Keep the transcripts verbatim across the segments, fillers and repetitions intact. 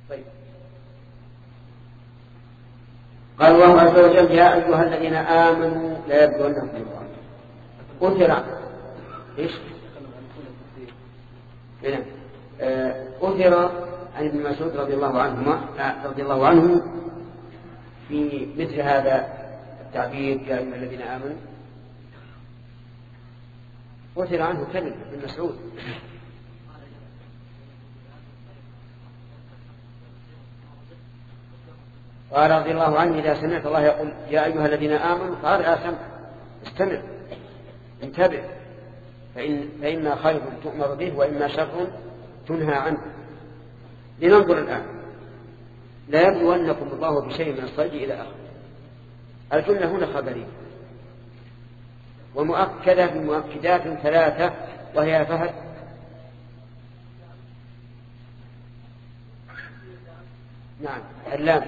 طيب. قال الله عز وجل يا أيها الذين آمنوا لا يبلونكم الله أثر إيش؟ هنا أثر عن ابن مسعود رضي الله عنه رضي الله عنه في مثل هذا التعبير يا أيها الذين آمنوا، أثر عنه كلمة ابن مسعود قال رضي الله عنه إذا سمعت الله يقول يا أيها الذين آمنوا قال يا سمع استمع انتبه فإن فإما خير تؤمر به وإما شر تنهى عنه. لننظر الآن. لا يبلونكم الله بشيء من الصيد إلى آخره. الجملة هنا خبرية ومؤكدة بمؤكدات ثلاثة وهي فهد نعم اللام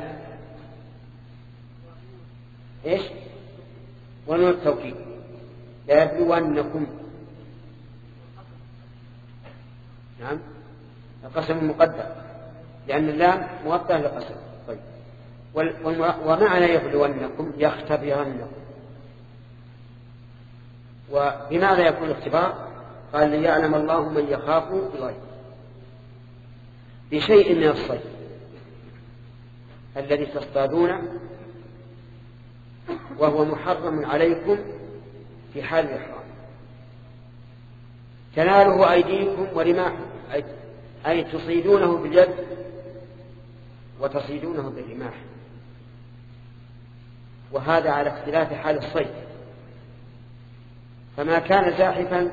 إيش ونون التوكيد لا يبلونكم نعم القسم مقدر لأن اللام موطأ للقسم. طيب ومعنى يبلونكم يختبرنكم. وبماذا يكون الاختبار؟ قال ليعلم الله من يخاف بالغيب بشيء من الصيد الذي تصطادونه وهو محرم عليكم في حال الإحرام تناله أيديكم ورماحكم أي تصيدونه باليد وتصيدونه بالرماح، وهذا على اختلاف حال الصيد. فما كان زاحفا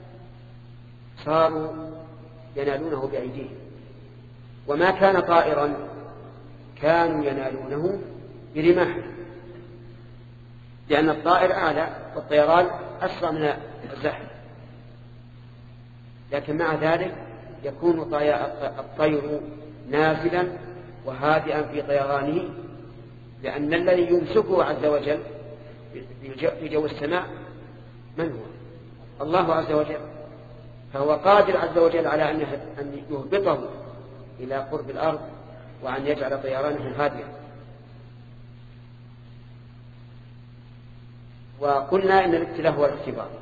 صاروا ينالونه بأيديهم، وما كان طائرا كانوا ينالونه برماحهم، لأن الطائر أعلى والطيران أسرع من الزحف. لكن مع ذلك يكون الطير نازلا وهادئا في طيرانه، لأن الذي يمسكه عز وجل في جو السماء من هو؟ الله عز وجل، فهو قادر عز وجل على أن يهبطه إلى قرب الأرض وأن يجعل طيرانه هادئا. وقلنا إن الابتلاء هو الاختبار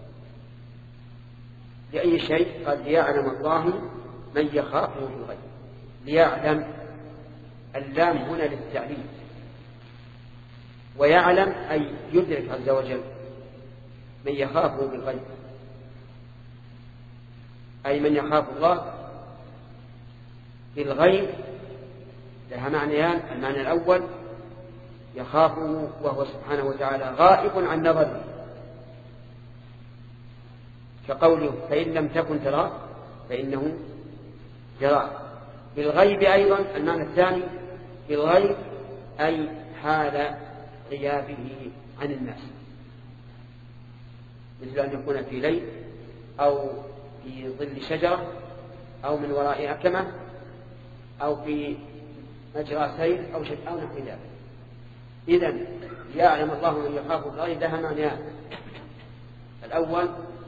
لأي شيء. قال ليعلم الله من يخافه بالغيب. ليعلم اللام هنا للتعليم، ويعلم أي يدرك عز وجل من يخافه بالغيب أي من يخاف الله بالغيب. لها معنيان: المعنى الأول يخافه وهو سبحانه وتعالى غائب عن نظره، كقوله فإن لم تكن تراه فإنه يراه. بالغيب أيضا المعنى الثاني بالغيب أي حال غيابه عن الناس، مثل أن يكون في ليل أو في ظل شجرة أو من وراء أكمة أو في مجرى سير أو شيء أو نحو ذلك. إذن يعلم الله من يخاف بالغيب لها معنيان: الأول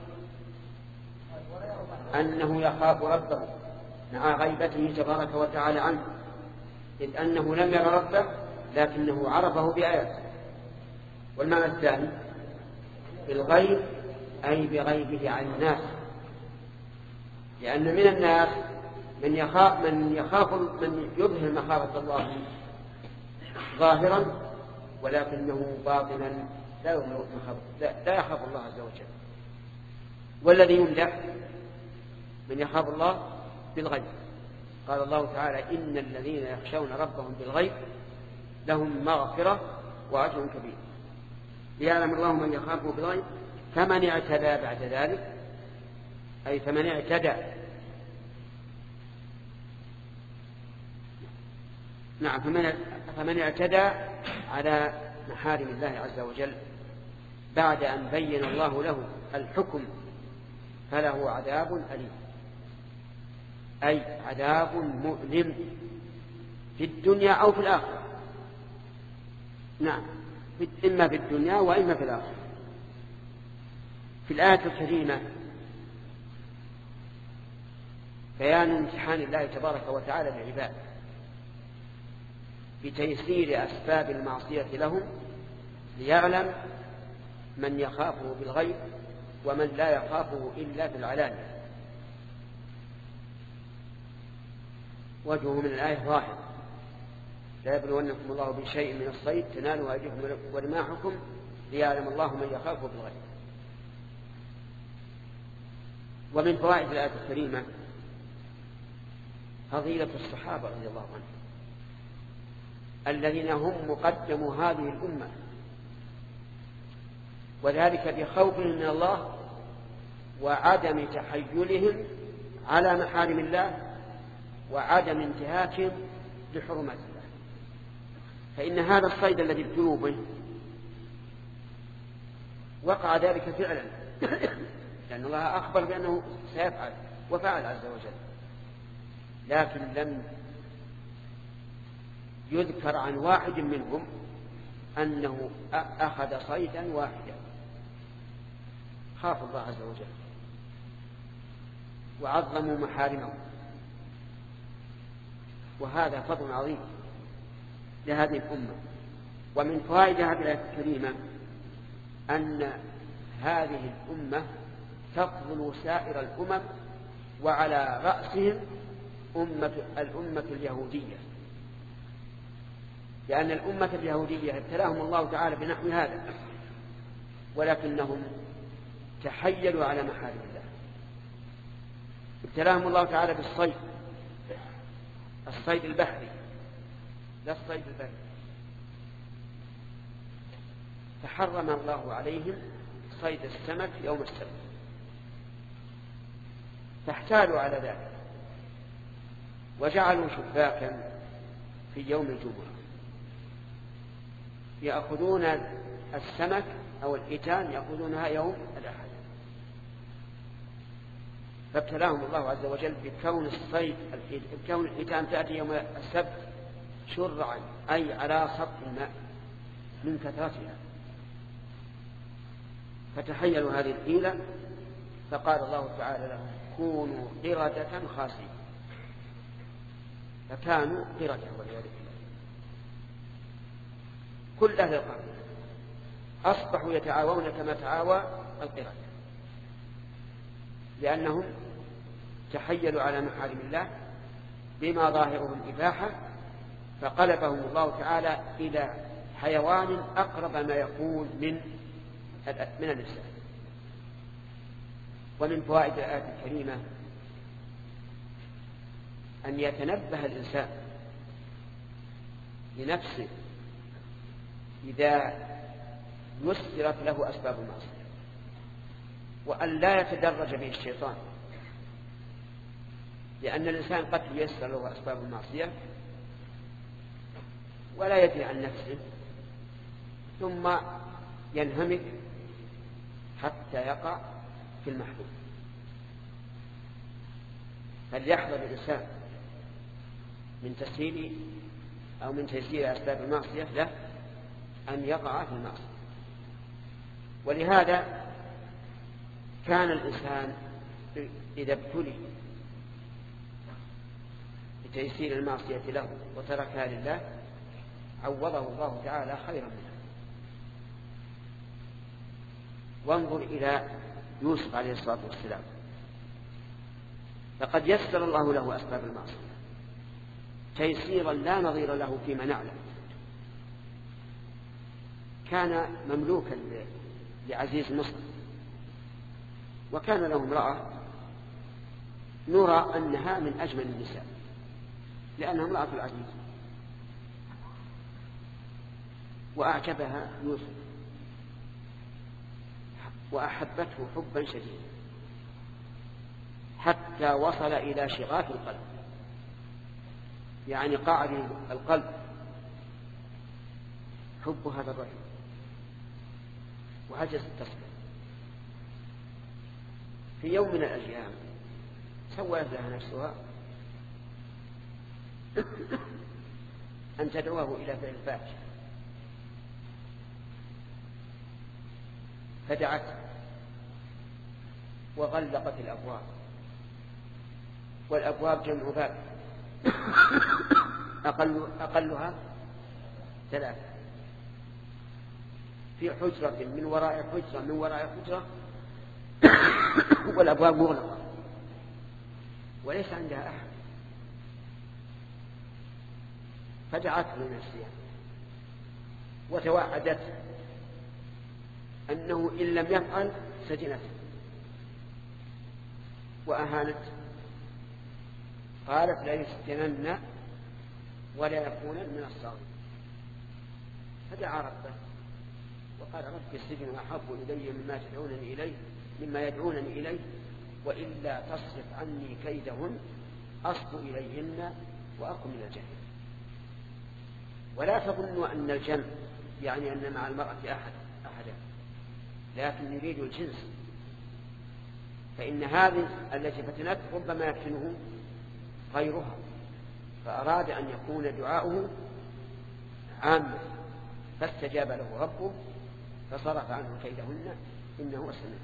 أنه يخاف ربه مع غيبته تبارك وتعالى عنه، إذ أنه لم ير ربه لكنه عرفه بآياته. والمعنى الثاني بالغيب أي بغيبه عن الناس، لأن من الناس من يخاف من يخاف من يظهر مخافة الله ظاهرا ولكنه باطنا لا يظهر لا, لا يخاف الله عز وجل. والذي يمدح من يخاف الله بالغيب. قال الله تعالى إن الذين يخشون ربهم بالغيب لهم مغفرة وأجر كبير. ليعلم الله من يخافه بالغيب فمن اعتدى بعد ذلك أي فمن اعتدى نعم فمن, فمن اعتدى على محارم الله عز وجل بعد أن بين الله له الحكم فله عذاب أليم، أي عذاب مؤلم في الدنيا أو في الآخرة. نعم إما في الدنيا وإما في الآخرة. في الآية الكريمة بيان امتحان الله تبارك وتعالى للعباد، بتيسير أسباب المعصية لهم، ليعلم من يخافه بالغيب ومن لا يخافه إلا بالعلانية. وجهه من الآية ظاهر: لا يبلونكم الله بشيء من الصيد تنالوا أيديكم ورماحكم ليعلم الله من يخافه بالغيب. ومن فوائد الآية الكريمة فضيلة الصحابة رضي الله عنهم الذين هم مقدم هذه الأمة، وذلك بخوفهم من الله وعدم تحيلهم على محارم الله وعدم انتهاكهم لحرمات الله. فإن هذا الصيد الذي ابتلوا به وقع ذلك فعلا لأن الله أخبر بأنه سيفعل وفعل عز وجل، لكن لم يذكر عن واحد منهم أنه أخذ صيدا واحدا. خاف الله عز وجل وعظموا محارمه، وهذا فضل عظيم لهذه الأمة. ومن فوائد هذه الآية الكريمة أن هذه الأمة تفضل سائر الأمم، وعلى رأسهم أمة الأمة اليهودية، لأن الأمة اليهودية ابتلاهم الله تعالى بنحو هذا، ولكنهم تحيلوا على محارم الله. ابتلاهم الله تعالى بالصيد، الصيد البحري لا الصيد البري، فحرم الله عليهم صيد السمك يوم السبت، فاحتالوا على ذلك وجعلوا شباكا في يوم الجمعة يأخذون السمك أو الحيتان يأخذونها يوم الأحد، فابتلاهم الله عز وجل بكون الصيد بكون الحيتان تأتي يوم السبت شرعا، أي على سطح الماء من كثرتها، فتحيلوا هذه الحيلة، فقال الله تعالى لهم: كونوا قردة خاسئين، فكانوا قردة والعياذ بالله. كل أهل القرن أصبحوا يتعاونون كما تعاوى القردة، لأنهم تحيلوا على محارم الله بما ظاهره الإباحة، فقلبهم الله تعالى إلى حيوان أقرب ما يكون من من الإنسان. ومن فوائد الآية الكريمة أن يتنبه الإنسان لنفسه إذا يسرت له أسباب المعصية، وأن لا يتدرج به الشيطان، لأن الإنسان قد ييسر له أسباب المعصية ولا يدري عن نفسه، ثم ينهمك حتى يقع في المحبوب. فليحذر الإنسان من تسهيل أو من تيسير أسباب المعصية له أن يقع في المعصية. ولهذا كان الإنسان إذا ابتلي بتيسير المعصية له وتركها لله عوضه الله تعالى خيرا منها. وانظر إلى يوسف عليه الصلاة والسلام، فقد يسر الله له أسباب المعصية تيسيرا لا نظير له فيما نعلم. كان مملوكا لعزيز مصر، وكان له امرأة نرى أنها من أجمل النساء لأنها امرأة العزيز، وأعجبها يوسف وأحبته حبا شديدا حتى وصل إلى شغاف القلب، يعني قاعد القلب حب هذا الرجل، وعجز التصبر. في يوم من الأيام سولت لها نفسها أن تدعوه إلى فعل الفاحشة، فدعت وغلقت الأبواب، والأبواب جمع باب أقل أقلها ثلاثة في حجرة من وراء حجرة من وراء حجرة والأبواب مغلقة وليس عندها أحد، فدعته لنفسها وتوعدت أنه إن لم يفعل سجنته وأهانت. قالت لا يسجنن ولا يكون من الصاغرين. فدعا ربه وقال رب السجن أحب إلي مما تدعونني إليه مما يدعونني إليه وإلا تصرف عني كيدهن أصب إليهن وأكن من الجحيم. ولا تظنوا أن الجمع يعني أن مع المرأة أحد أحدا، لكن يريد الجنس، فإن هذه التي فتنت ربما يفتنه غيرها، فأراد أن يكون دعاؤه عاما فاستجاب له ربه فصرف عنه كيدهن إنه هو السميع.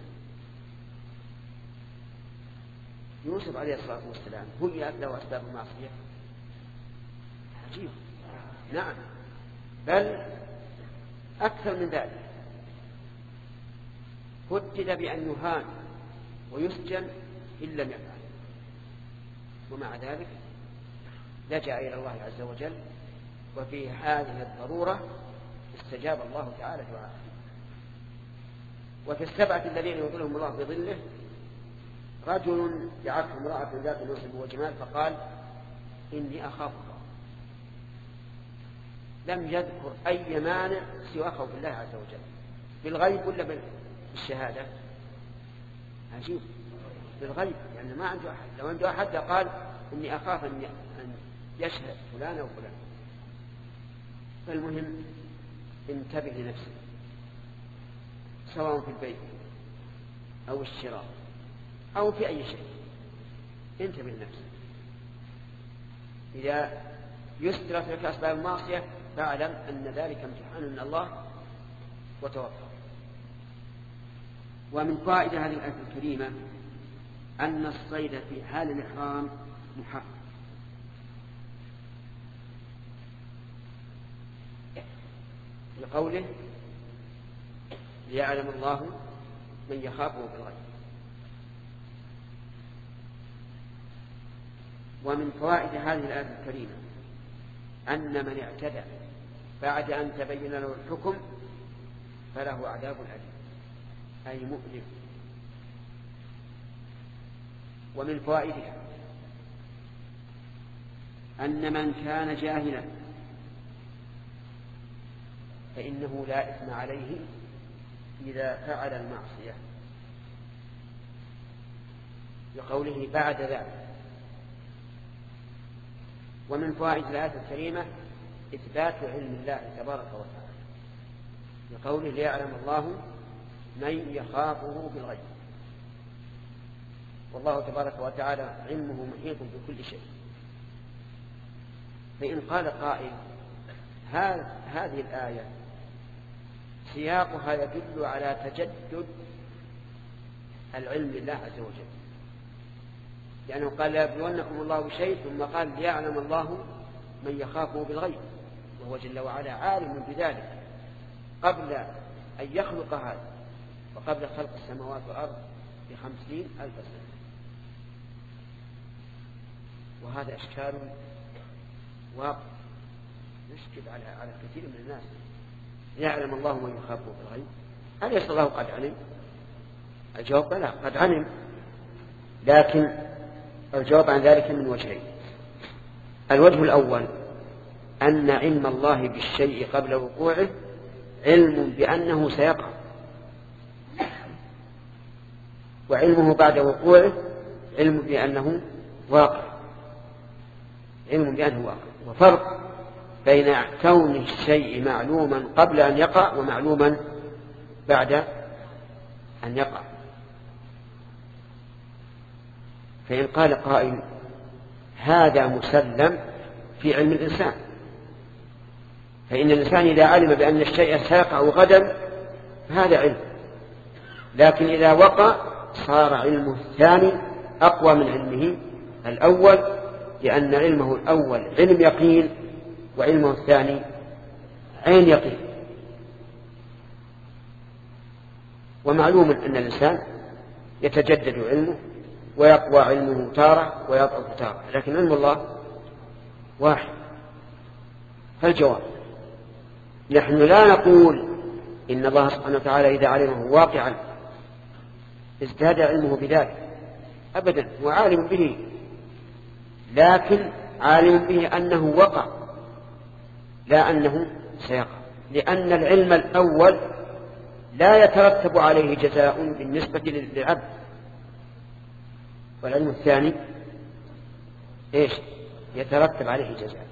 يوسف عليه الصلاة والسلام هيأت له أسباب المعصية عجيب، نعم بل أكثر من ذلك، هدد بأن يهان ويسجن إن لم يفعل، ومع ذلك لجأ إلى الله عز وجل، وفي هذه الضرورة استجاب الله تعالى دعاءه. وفي السبعة الذين يظلهم الله بظله رجل دعته امرأة ذات نصب وجمال فقال إني أخاف الله، لم يذكر أي مانع سوى خوف الله عز وجل بالغيب ولا بالشهادة. عجيب، بالغيب يعني ما عنده أحد، لو عنده أحد قال إني أخاف أن يشهد فلان أو فلان. فالمهم انتبه لنفسك سواء في البيت أو الشراء أو في أي شيء، انتبه لنفسك. إذا يسرت لك أسباب المعصية فاعلم أن ذلك امتحان من الله وتوفى. ومن فائدة هذه الآية الكريمة أن الصيد في حال الإحرام محرم، لقوله ليعلم الله من يخافه بالغيب. ومن فوائد هذه الآية الكريمة أن من اعتدى بعد أن تبين له الحكم فله عذاب أليم أي مؤلم. ومن فوائدها أن من كان جاهلا فإنه لا إثم عليه إذا فعل المعصية، لقوله بعد ذلك. ومن فوائد الآية الكريمة إثبات علم الله تبارك وتعالى، لقوله ليعلم الله من يخافه بالغيب، والله تبارك وتعالى علمه محيط بكل شيء. فإن قال قائل هذه الآية سياقها يدل على تجدد العلم لله عز وجل، لأنه قال ليبلونكم الله بشيء ثم قال ليعلم الله من يخافه بالغيب، وهو جل وعلا عالم بذلك قبل أن يخلق هذا وقبل خلق السماوات والأرض بخمسين ألف سنة. وهذا إشكال واقع يشكل على على كثير من الناس. يعلم الله من يخافه بالغيب، أليس الله قد علم؟ الجواب لا، قد علم، لكن الجواب عن ذلك من وجهين. الوجه الأول أن علم الله بالشيء قبل وقوعه علم بأنه سيقع، وعلمه بعد وقوعه علم بأنه واقع، علم بأنه واقع. وفرق بين كون الشيء معلوما قبل أن يقع ومعلوما بعد أن يقع. فإن قال قائل هذا مسلم في علم الإنسان، فإن الإنسان إذا علم بأن الشيء سيقع غدا فهذا علم، لكن إذا وقع صار علمه الثاني أقوى من علمه الأول، لأن علمه الأول علم يقين وعلمه الثاني عين يقين. ومعلوم أن الإنسان يتجدد علمه ويقوى علمه تارة ويضعف تارة، لكن علم الله واحد. فالجواب نحن لا نقول إن الله سبحانه وتعالى إذا علمه واقعا ازداد علمه بذلك أبدا، هو عالم به، لكن عالم به أنه وقع لا أنه سيقع، لأن العلم الأول لا يترتب عليه جزاء بالنسبة للعبد، والعلم الثاني إيش يترتب عليه جزاء.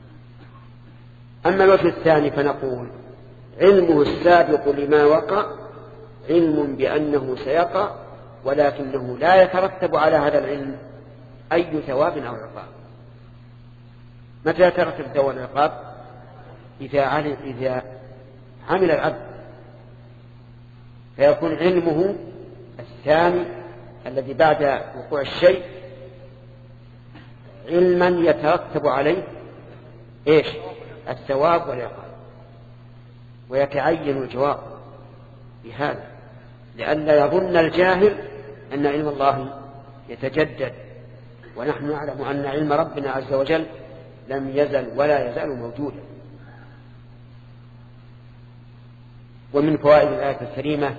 أما الوجه الثاني فنقول علمه السابق لما وقع علم بأنه سيقع، ولكنه لا يترتب على هذا العلم أي ثواب أو عقاب. متى يترتب ثواب العقاب؟ إذا علم إذا عمل العبد، فيكون علمه الثاني الذي بعد وقوع الشيء علما يترتب عليه إيش الثواب والعقاب، ويتعين الجواب بهذا، لئلا يظن الجاهل أن علم الله يتجدد، ونحن نعلم أن علم ربنا عز وجل لم يزل ولا يزال موجودا. ومن فوائد الآية الكريمة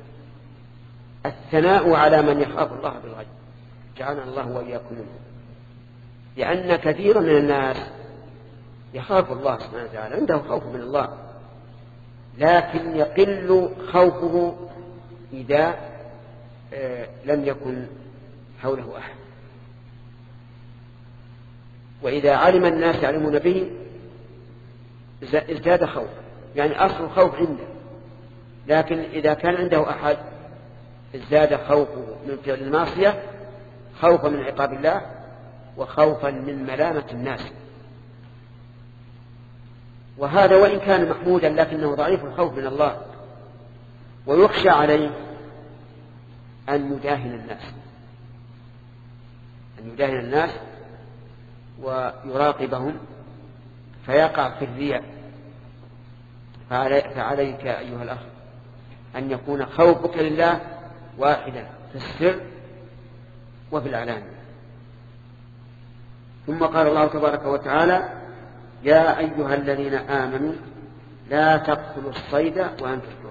الثناء على من يخاف الله بالغيب، جعلنا الله وإياكم منه، لأن كثيرا من الناس يخاف الله سبحانه وتعالى، عنده خوف من الله، لكن يقل خوفه إذا لم يكن حوله أحد، وإذا علم الناس يعلمون به ازداد خوف، يعني أصل الخوف عنده، لكن إذا كان عنده أحد ازداد خوفه من فعل المعصية خوفا من عقاب الله وخوفا من ملامة الناس. وهذا وإن كان محمودا لكنه ضعيف الخوف من الله، ويخشى عليه أن يداهن الناس أن يداهن الناس ويراقبهم فيقع في الرياء. فعليك أيها الأخ أن يكون خوفك لله واحدا في السر وفي الإعلان. ثم قال الله تبارك وتعالى يا أيها الذين آمنوا لا تقتلوا الصيد وأنتم حرم.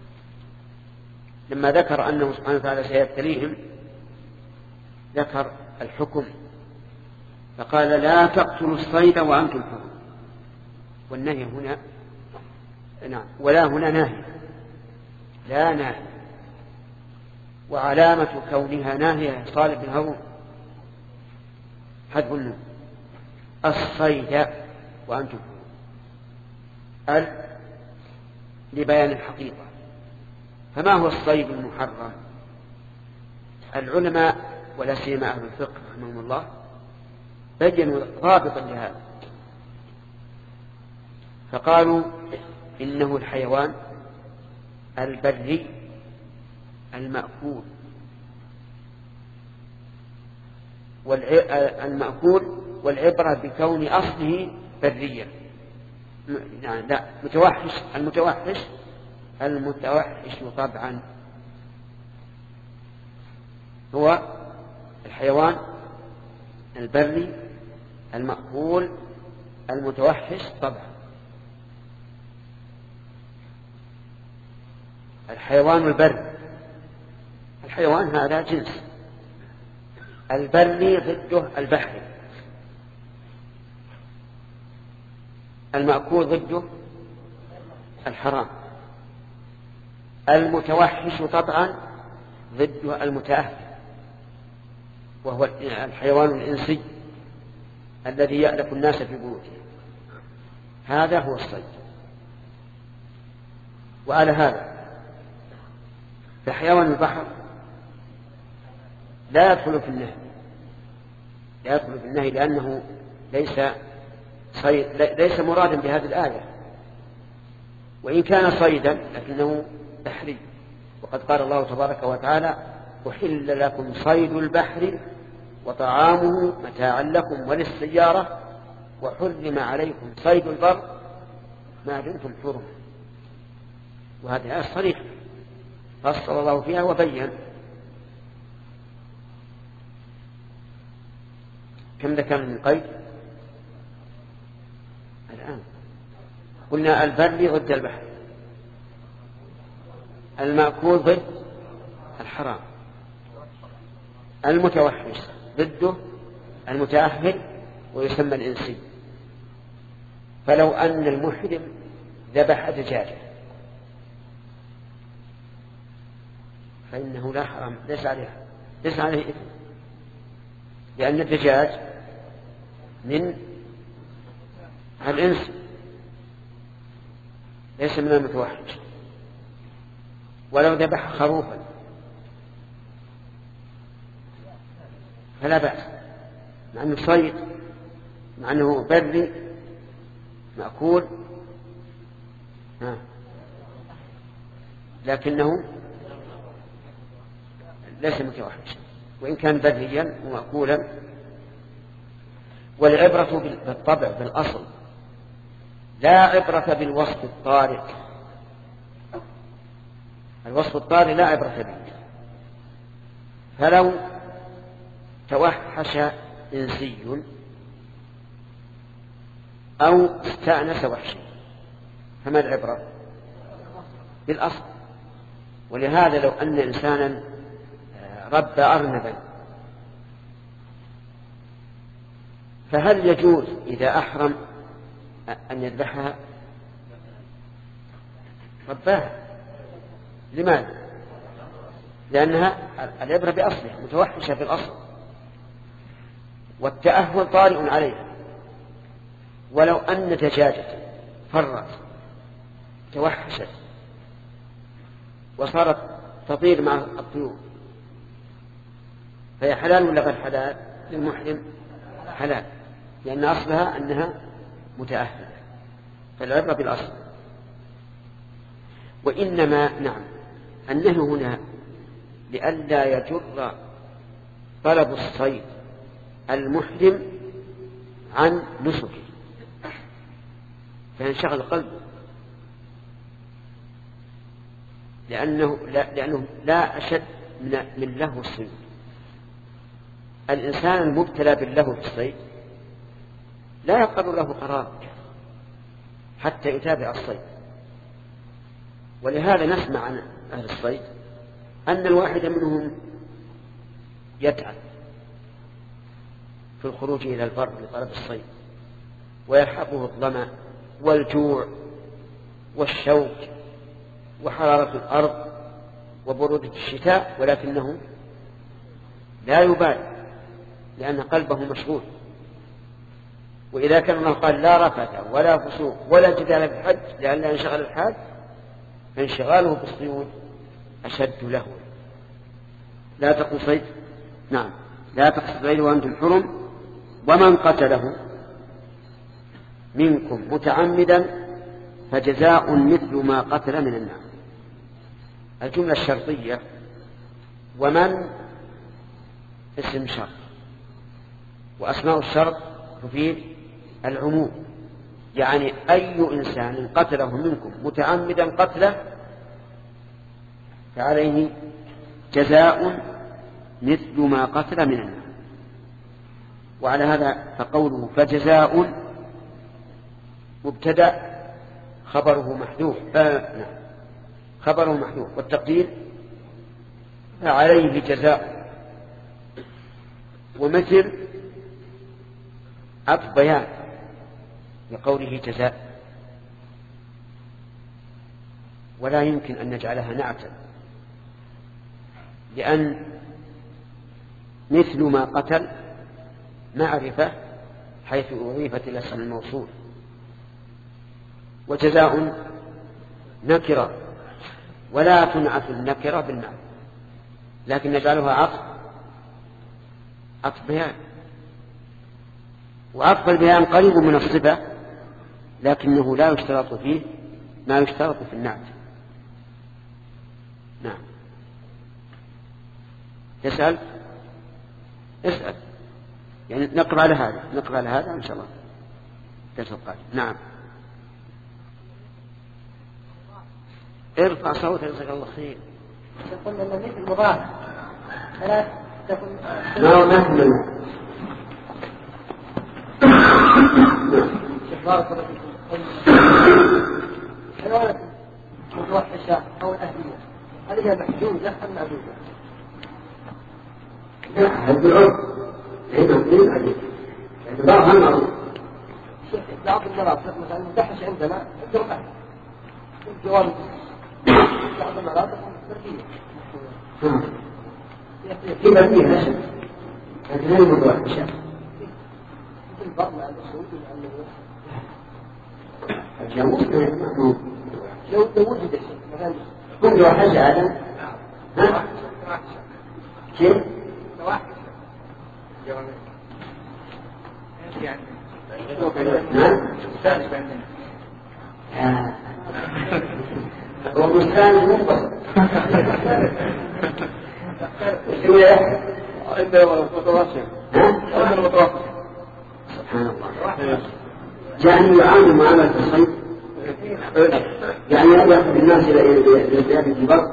لما ذكر أنه سبحانه وتعالى سيبتليهم ذكر الحكم فقال لا تقتلوا الصيد وأنتم حرم، والنهي هنا نعم ولا هنا ناهي لا ناهي، وعلامة كونها ناهية صالح بن هارون حذف النون الصيد وأنتم حرم ال لبيان الحقيقة. فما هو الصيد المحرم؟ العلماء ولا سيما أهل الفقه رحمهم الله بينوا ضابطا لهذا، فقالوا إنه الحيوان البري المأكول والمأكول والعبرة بكون أصله بريا، يعني لا متوحش المتوحش المتوحش طبعا هو الحيوان البري المأكول المتوحش طبعا. الحيوان البري الحيوان هذا جنس، البري ضده البحري، المأكول ضده الحرام، المتوحش طبعا ضده المتأهل وهو الحيوان الإنسي الذي يألف الناس في بيوتهم، هذا هو الصيد. وعلى هذا فحيوان البحر لا يدخل في النهي لا يدخل في النهي لأنه ليس صيد ليس مرادا بهذه الآية، وإن كان صيدا لكنه بحري، وقد قال الله تبارك وتعالى أحل لكم صيد البحر وطعامه متاعا لكم وللسيارة وحرم عليكم صيد البر ما دمتم حرما. وهذه آية صريحة فصل الله فيها وبين. كم ذكر من قيد الآن؟ قلنا البر ضد البحر، المأكول ضد الحرام، المتوحش ضده المتأهل ويسمى الإنسي. فلو أن المحرم ذبح دجاجة فإنه لا حرام، ليس عليه ليس عليه إثم، لأن الدجاج من الإنس ليس من المتوحش. ولو ذبح خروفا فلا بأس، مع أنه صيد، مع أنه بري مأكول، لكنه ليس متوحشا وإن كان بريا ومأكولا. والعبرة بالطبع بالأصل، لا عبرة بالوصف الطارئ. الوصف الطارئ لا عبرة به. فلو توحش إنسي أو استأنس وحشا فما العبرة؟ بالأصل. ولهذا لو أن إنسانا ربى أرنبا فهل يجوز إذا أحرم أن يذبحها؟ رباها. لماذا؟ لأنها العبرة بأصلها، متوحشة في الأصل، والتأهل طارئ عليها. ولو أن دجاجة فرت توحشت وصارت تطير مع الطيور فهي حلال ولا غير حلال؟ للمحرم حلال، لأن أصلها أنها متأهلة. فالعبرة بالأصل. وإنما نعم النهي هنا لئلا يجر طلب الصيد المحرم عن نسكه فينشغل قلبه، لأنه لا, لأنه لا أشد من, من لهو الصيد. الإنسان المبتلى باللهو في الصيد لا يقر له قرار حتى يتابع الصيد. ولهذا نسمع عن أهل الصيد أن الواحد منهم يتعب في الخروج إلى البر لطلب الصيد ويلحقه الظمأ والجوع والشوك وحرارة الأرض وبرودة الشتاء، ولكنه لا يبالي لأن قلبه مشغول. وإذا كان الله قال لا رفث ولا فسوق ولا جدال في الحج لئلا ينشغل الحاج فانشغاله بالصيود أشد له. لا تقل صيد نعم لا تقصد صيد وأنتم حرم ومن قتله منكم متعمدا فجزاء مثل ما قتل من النعم. الجملة الشرطية ومن اسم شرط، وأسماء الشرط تفيد العموم، يعني أي إنسان قتله منكم متعمدا قتله فعليه جزاء مثل ما قتل من النعم. وعلى هذا فقوله فجزاء مبتدأ خبره محذوف آه نعم خبره محذوف والتقدير فعليه جزاء. ومثل عطف بيان لقوله جزاء، ولا يمكن أن نجعلها نعتا، لأن مثل ما قتل معرفة حيث أضيفت إلى اسم الموصول، وجزاء نكرة ولا تنعت النكرة بالمعنى، لكن نجعلها عطف عطف بيان. وعطف البيان قريب من الصفة لكنه لا يشترط فيه ما يشترط في النعت. نعم تسأل اسأل يعني نقرأ على هذا نقرأ على هذا إن شاء الله درس القادم. نعم ارفع صوتك جزاك الله خير. يقول أن مثل مضاف فلا تكون ما هو مثل حيوانات متوحشة أو الأهلية هل هي محجوزة أم معجوزة؟ لا هذا العرف هي محجوزة عليه اعتبارها معروف. بعض المناطق مثلا المتحش عندنا عندهم أهل الجواب بعض المناطق بردية في بردية لا شك لكن هي متوحشة مثل بعض الأسود الجاموس لو لو وجد شيء مثلا كل واحد هذا ها شيء يعني نعم هو بستان منبسط عندنا متوسط عندنا متوسط سبحان الله. يعني يعامل معاملة الصيد يعني يأخذ الناس إلى الزيادة البر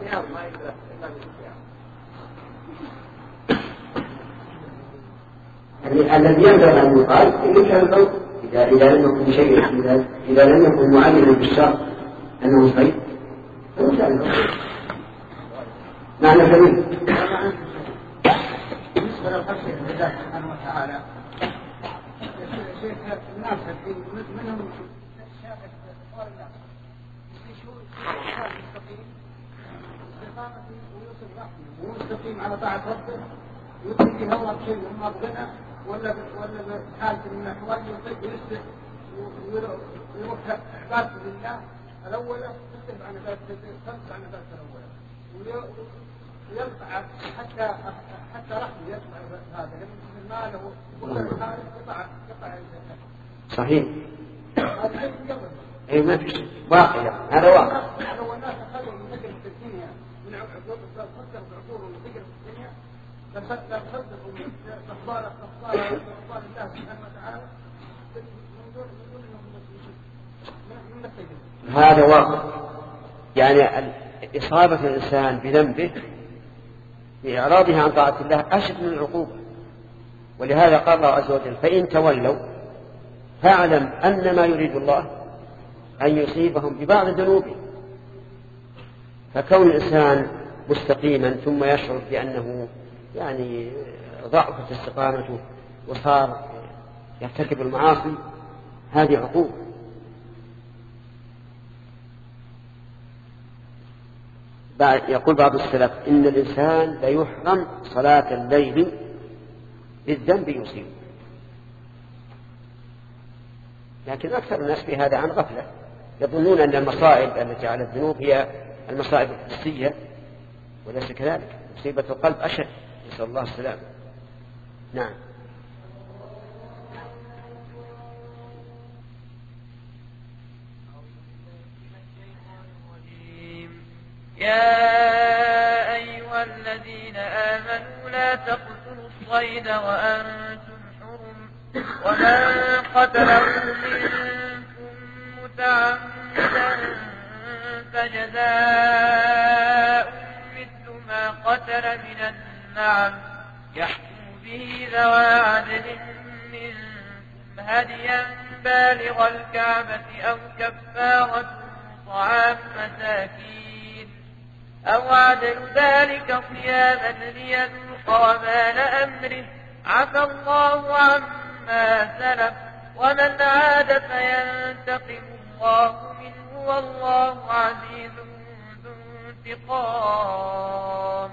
الذي ينبغي أن يقال إنك البر إذا إذا لم يكن شيء إذا إذا لم يكن معلما بالشرط أنه صيد فليس البر معنى كبير. بالنسبة للخشية لله سبحانه وتعالى الناس منهم شافت صار الناس يشوف الإنسان مستقيم استقامته ويوصل رحمه ومستقيم على طاعة ربه ويترك هوى شيء مما بغنى ولا ولا حالة من الأحوال يطيق ويسبح ويروح عبادة لله الأولى تختلف عن عبادة تختلف عن عبادة الأولى ويرفع حتى حتى رحمه يرفع هذا لأن ماله ولا الحارس قطع قطع صحيح. اي ما في واقع هذا واقع. لو الناس اخذوا من ذكر في الدنيا من عقول فكروا بعقولهم من ذكر في الدنيا لصدقوا من اخبار اخبار اخبار الله سبحانه وتعالى من دون من دون انهم من هذا واقع. يعني إصابة الإنسان بذنبه بإعراضه عن طاعة الله أشد من العقوبة. ولهذا قال الله عز وجل فإن تولوا فاعلم أن ما يريد الله أن يصيبهم ببعض ذنوبهم. فكون الإنسان مستقيما ثم يشعر بأنه يعني ضعفت استقامته وصار يرتكب المعاصي هذه عقوبة. يقول بعض السلف إن الإنسان ليحرم صلاة الليل بالذنب يصيبه. لكن أكثر الناس في هذا عن غفلة يظنون أن المصائب التي على الذنوب هي المصائب الحسية وليس كذلك. مصيبة القلب أشد نسأل الله السلامة. نعم. يا أيها الذين آمنوا لا تقتلوا الصيد وأنتم حرم ومن قتله منكم متعمدا فجزاء مثل ما قتل من النعم يحكم به ذوى عدل منكم هديا بالغ الكعبة أو كفارة طعام مساكين أو عدل ذلك صياما ليذوق وبال أمره عفى الله عما سلف ومن عاد فينتقم الله منه والله عزيز ذو انتقام.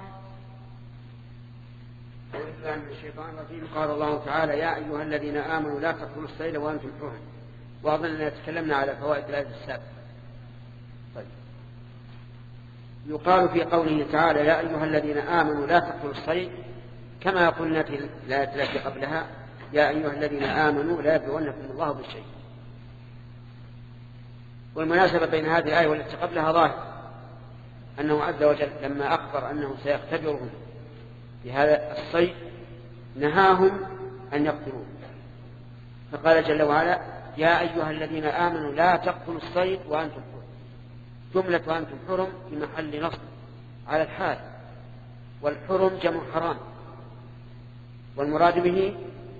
من الشيطان الرجيم. قال الله تعالى يا أيها الذين آمنوا لا تقتلوا الصيد وأنتم حرم. وأظن أننا تكلمنا على فوائد الآية السابقة. طيب. يقال في قوله تعالى يا أيها الذين آمنوا لا تقتلوا الصيد كما قلنا في الآية التي قبلها يا أيها الذين آمنوا لا يبلونكم الله بالشيء. والمناسبة بين هذه الآية والتي قبلها ظاهر أنه عز وجل لما أخبر أنه سيختبرهم بهذا الصيد نهاهم أن يقتلوه فقال جل وعلا يا أيها الذين آمنوا لا تقتلوا الصيد وأنتم حرم. جملة أنتم حرم في محل نصب على الحال، والحرم جمع حرام، والمراد به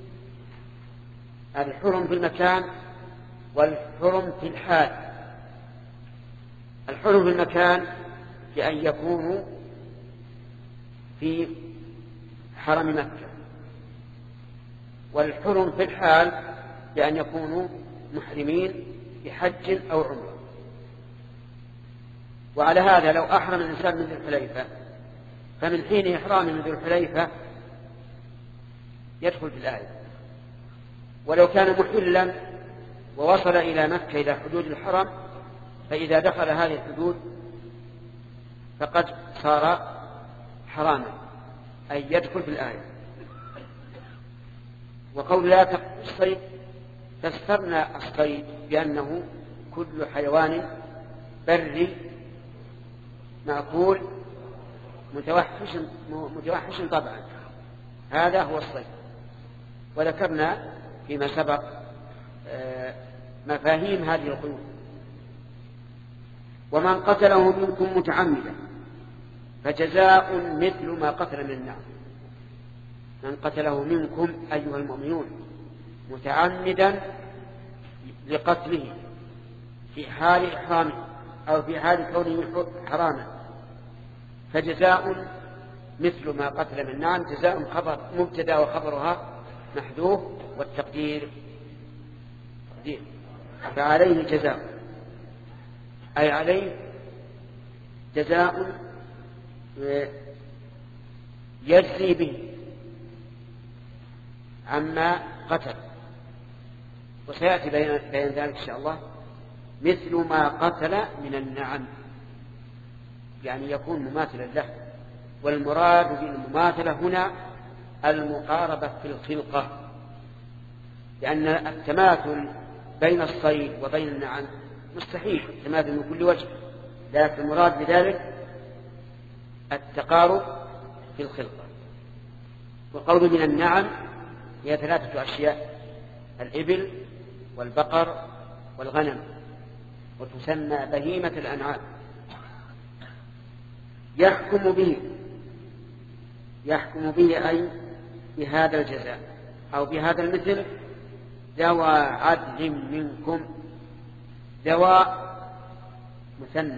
الحرم في المكان والحرم في الحال. الحرم في المكان بأن يكونوا في حرم مكة، والحرم في الحال بأن يكونوا محرمين بحج أو عمرة. وعلى هذا لو أحرم الإنسان من ذي الحليفة فمن حين إحرامه من ذي الحليفة يدخل في الآية، ولو كان محلا ووصل إلى مكة إلى حدود الحرم فإذا دخل هذه الحدود فقد صار حراما، أي يدخل في الآية. وقول لا تقتلوا الصيد فسرنا الصيد بأنه كل حيوان بري مأكول متوحش, متوحش طبعا، هذا هو الصيد. وذكرنا فيما سبق مفاهيم هذه القيود. ومن قتله منكم متعمدا فجزاء مثل ما قتل من النعم. من قتله منكم أيها المؤمنون متعمدا لقتله في حال إحرامه أو في حال كونه حراما فجزاء مثل ما قتل من النعم. جزاء خبر مبتدا وخبرها محذوف، والتقدير تقدير فعليه جزاء، أي عليه جزاء يجزي به عما قتل. وسيأتي بيان ذلك إن شاء الله. مثل ما قتل من النعم يعني يكون مماثلا له، والمراد بالمماثلة هنا المقاربة في الخلقة، لأن التماثل بين الصيد وبين النعم مستحيل التماثل من كل وجه، لكن المراد بذلك التقارب في الخلقة. وقول من النعم هي ثلاثة أشياء: الإبل والبقر والغنم، وتسمى بهيمة الأنعام. يحكم به يحكم به أي بهذا الجزاء أو بهذا المثل ذوى عدل منكم. ذوى مثنى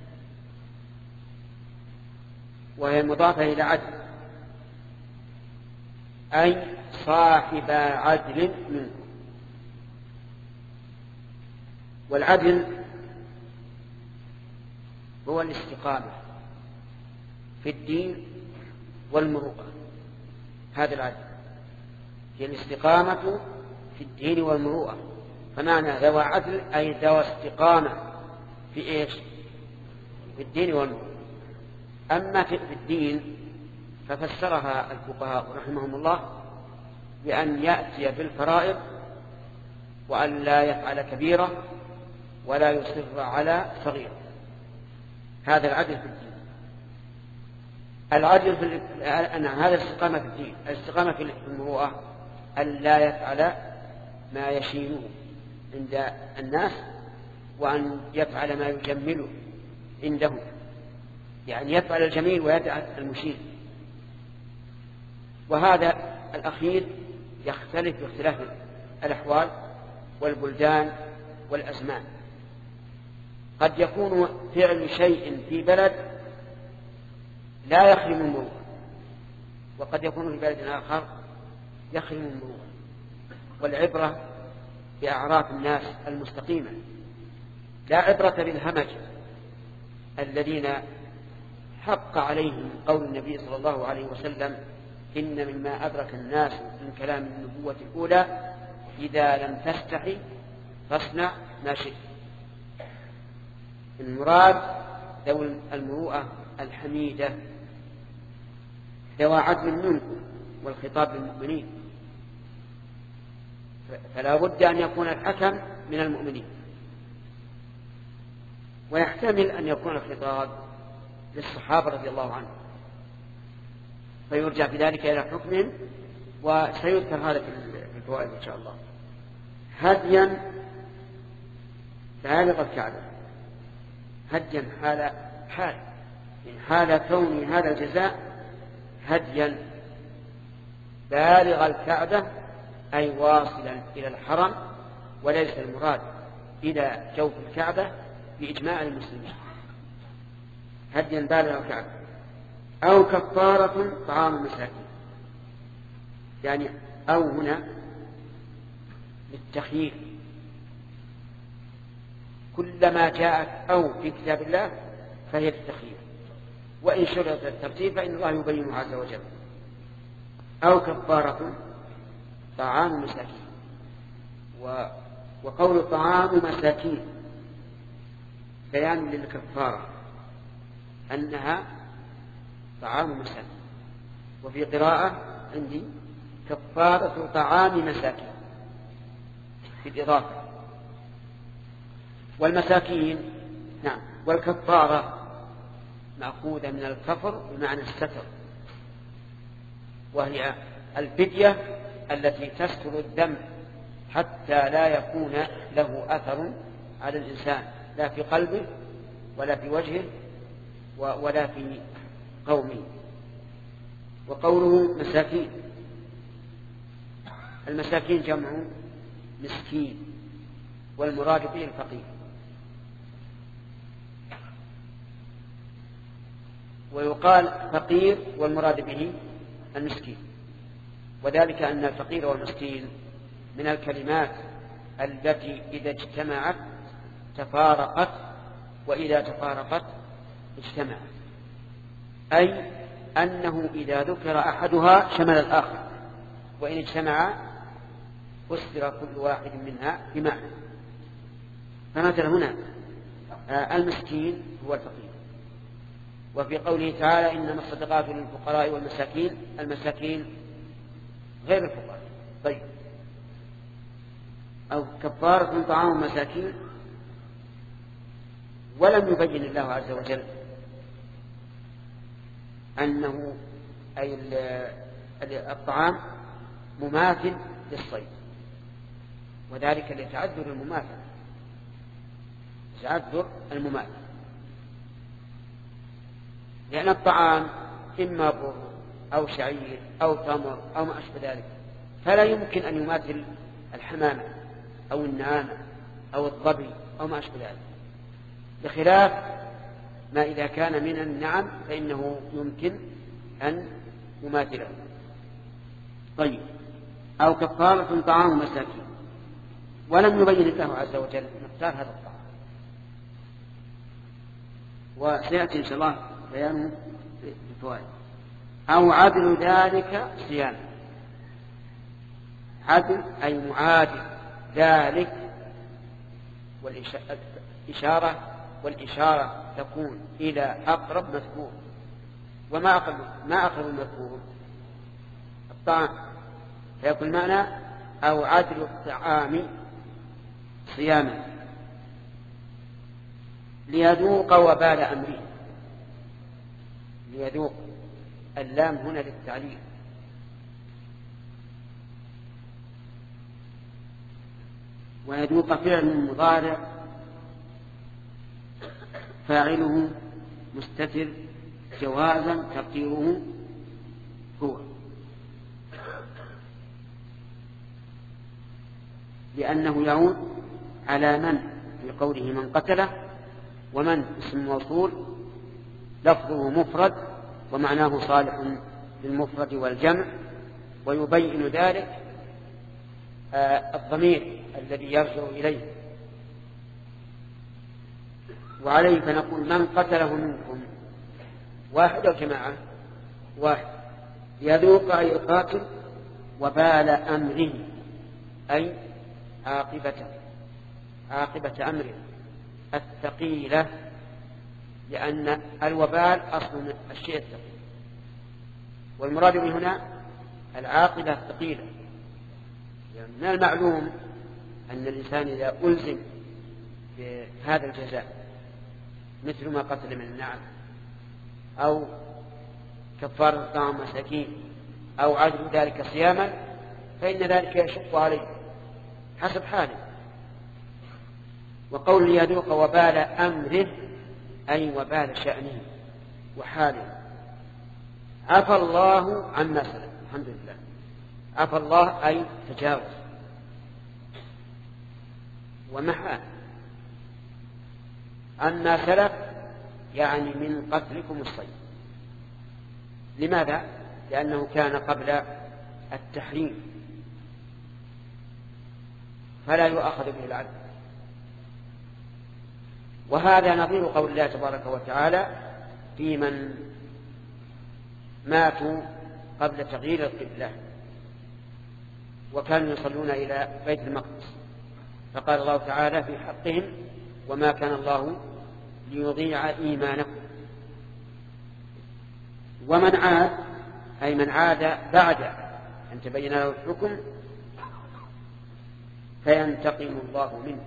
وهي مضافة إلى عدل، أي صاحب عدل منكم. والعدل هو الاستقامة في الدين والمروءة. هذا العدل هي الاستقامة في الدين والمروءة. فمعنى ذوى عدل أي ذوى استقامة في إيش؟ في الدين والمروءة. أما في الدين ففسرها الفقهاء رحمهم الله بأن يأتي بالفرائض وأن لا يفعل كبيرة ولا يصر على صغيرة. هذا العدل في الدين. العدل في أن هذا الاستقامة في الدين. الاستقامة في المروءة أن لا يفعل ما يشينه عند الناس وأن يفعل ما يجمله عندهم، يعني يفعل الجميل ويدع المشين. وهذا الأخير يختلف باختلاف الأحوال والبلدان والأزمان. قد يكون فعل شيء في بلد لا يخرم المروءة، وقد يكون في بلد آخر يخرم المروءة. والعبرة بأعراف الناس المستقيمة، لا عبرة بالهمج الذين حق عليهم قول النبي صلى الله عليه وسلم: إن مما أدرك الناس من كلام النبوة الأولى إذا لم تستحي فاصنع ما شئت. المراد ذوي المروءة الحميدة ذوى عدل منكم، والخطاب للمؤمنين، فلا بد أن يكون الحكم من المؤمنين. ويحتمل أن يكون الخطاب للصحابة رضي الله عنهم، فيرجع في ذلك إلى حكم، وسيذكر هذا في الفوائد إن شاء الله. هديا بالغ الكعبة، هديا حال حال من حال كون هذا الجزاء هديا بالغ الكعبة أي واصلا إلى الحرم، وليس المراد إلى جوف الكعبة بإجماع المسلمين، هديا بالغ الكعبة. أو كفارة طعام مساكين، يعني أو هنا للتخيير، كلما جاءت أو في كتاب الله فهي للتخيير، وإن شرط الترتيب فإن الله يبينه عز وجل. أو كفارة طعام مساكين، وقول طعام مساكين بيان للكفارة أنها طعام مساكين، وفي قراءة عندي كفارة طعام مساكين في الإضافة. والمساكين نعم، والكفارة مأخوذة من الكفر بمعنى الستر، وهي الفدية التي تستر الدم حتى لا يكون له أثر على الإنسان، لا في قلبه ولا في وجهه ولا في قومه. وقوله مساكين، المساكين جمع مسكين، والمراد به الفقير. ويقال فقير والمراد به المسكين، وذلك أن الفقير والمسكين من الكلمات التي إذا اجتمعت تفارقت، وإذا تفارقت اجتمعت، أي أنه إذا ذكر أحدها شمل الآخر، وإن اجتمع فسر كل واحد منها بمعنى. فمثلا هنا المسكين هو الفقير، وفي قوله تعالى إنما الصدقات للفقراء والمساكين، المساكين غير الفقراء. طيب، أو كفارة طعام مساكين، ولم يبين الله عز وجل أنه أي الطعام مماثل للصيد، وذلك لتعذر المماثل، تعذر المماثل، لأن الطعام إما بر أو شعير أو تمر أو ما أشبه ذلك، فلا يمكن أن يماثل الحمامة أو النعامة أو الظبي أو ما أشبه ذلك، بخلاف ما إذا كان من النعم فإنه يمكن أن يماثله. طيب، أو كفارة طعام مساكين، ولم يبين الله عز وجل مقدار هذا الطعام، وسيأتي إن شاء الله بيانه في الفوائد. أو عدل ذلك صيام، عدل أي معادل ذلك، والإشارة والإشارة تكون إلى أقرب مذكور، وما أقرب ما أقرب المذكور الطعام، فيكون معنى أو عدل الطعام صياما ليذوق وبال أمره. ليذوق، اللام هنا للتعليل، ويذوق فعل مضارع فاعله مستتر جوازا تقديره هو، لأنه يعود على من في قوله من قتله، ومن اسم موصول لفظه مفرد ومعناه صالح للمفرد والجمع، ويبين ذلك آه الضمير الذي يرجع إليه. وعليه فنقول من قتله منكم، واحد أو جماعة؟ واحد، يذوق أي القاتل وبال أمره أي عاقبته، عاقبة أمره الثقيلة، لأن الوبال أصل الشيء الثقيل، والمراد به هنا العاقبة الثقيلة. يعني من المعلوم أن الإنسان إذا ألزم بهذا الجزاء مثل ما قتل من النعم أو كفارة طعام مساكين أو عدل ذلك صياما، فإن ذلك يشق عليه حسب حاله. وقول ليذوق وبال أمره أي وبال شأنه وحاله. عفى الله عما سلف، الحمد لله. عفى الله أي تجاوز ومحى عما سلف، يعني من قتلكم الصيد. لماذا؟ لأنه كان قبل التحريم فلا يؤاخذ به العبد. وهذا نظير قول الله تبارك وتعالى في من ماتوا قبل تغيير القبلة وكانوا يصلون إلى بيت المقدس، فقال الله تعالى في حقهم: وما كان الله ليضيع إيمانكم. ومن عاد أي من عاد بعد أن تبين له الحكم فينتقم الله منه،